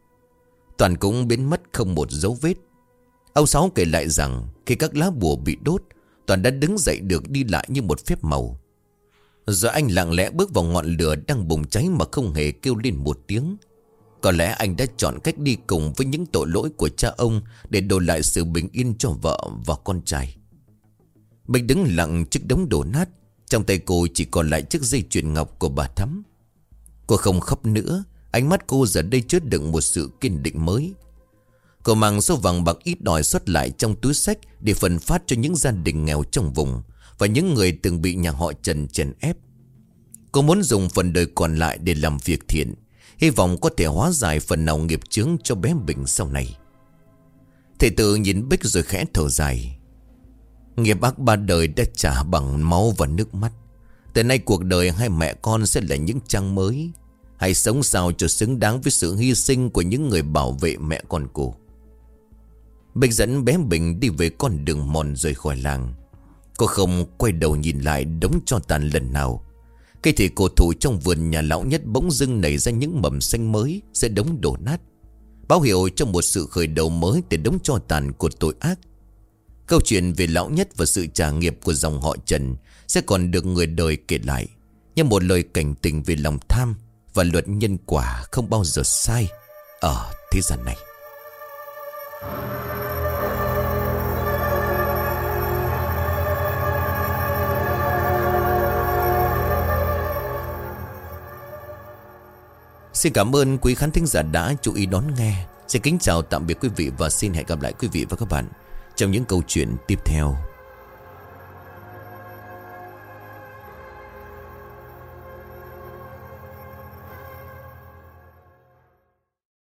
A: Toàn cũng biến mất không một dấu vết. Ông Sáu kể lại rằng khi các lá bùa bị đốt, Toàn đã đứng dậy được đi lại như một phép màu. Rồi anh lặng lẽ bước vào ngọn lửa đang bùng cháy mà không hề kêu lên một tiếng. Có lẽ anh đã chọn cách đi cùng với những tội lỗi của cha ông để đổi lại sự bình yên cho vợ và con trai. Bích đứng lặng trước đống đổ nát, trong tay cô chỉ còn lại chiếc dây chuyền ngọc của bà Thắm. Cô không khóc nữa, ánh mắt cô giờ đây chứa đựng một sự kiên định mới. Cô mang số vàng bạc ít đòi xuất lại trong túi xách để phân phát cho những gia đình nghèo trong vùng và những người từng bị nhà họ Trần chèn ép. Cô muốn dùng phần đời còn lại để làm việc thiện, hy vọng có thể hóa giải phần nào nghiệp chướng cho bé Bình sau này. Thầy tử nhìn Bích rồi khẽ thở dài. Nghiệp ác ba đời đã trả bằng máu và nước mắt. Từ nay cuộc đời hai mẹ con sẽ là những trang mới. Hãy sống sao cho xứng đáng với sự hy sinh của những người bảo vệ mẹ con cô. Bích dẫn bé Bình đi về con đường mòn rời khỏi làng. Cô không quay đầu nhìn lại đống tro tàn lần nào. Cây thì cổ thụ trong vườn nhà lão Nhất bỗng dưng nảy ra những mầm xanh mới giữa đống đổ nát, báo hiệu cho một sự khởi đầu mới từ đống tro tàn của tội ác. Câu chuyện về lão Nhất và sự trả nghiệp của dòng họ Trần sẽ còn được người đời kể lại, như một lời cảnh tỉnh về lòng tham và luật nhân quả không bao giờ sai ở thế gian này. Xin cảm ơn quý khán thính giả đã chú ý đón nghe. Xin kính chào tạm biệt quý vị và xin hẹn gặp lại quý vị và các bạn trong những câu chuyện tiếp theo.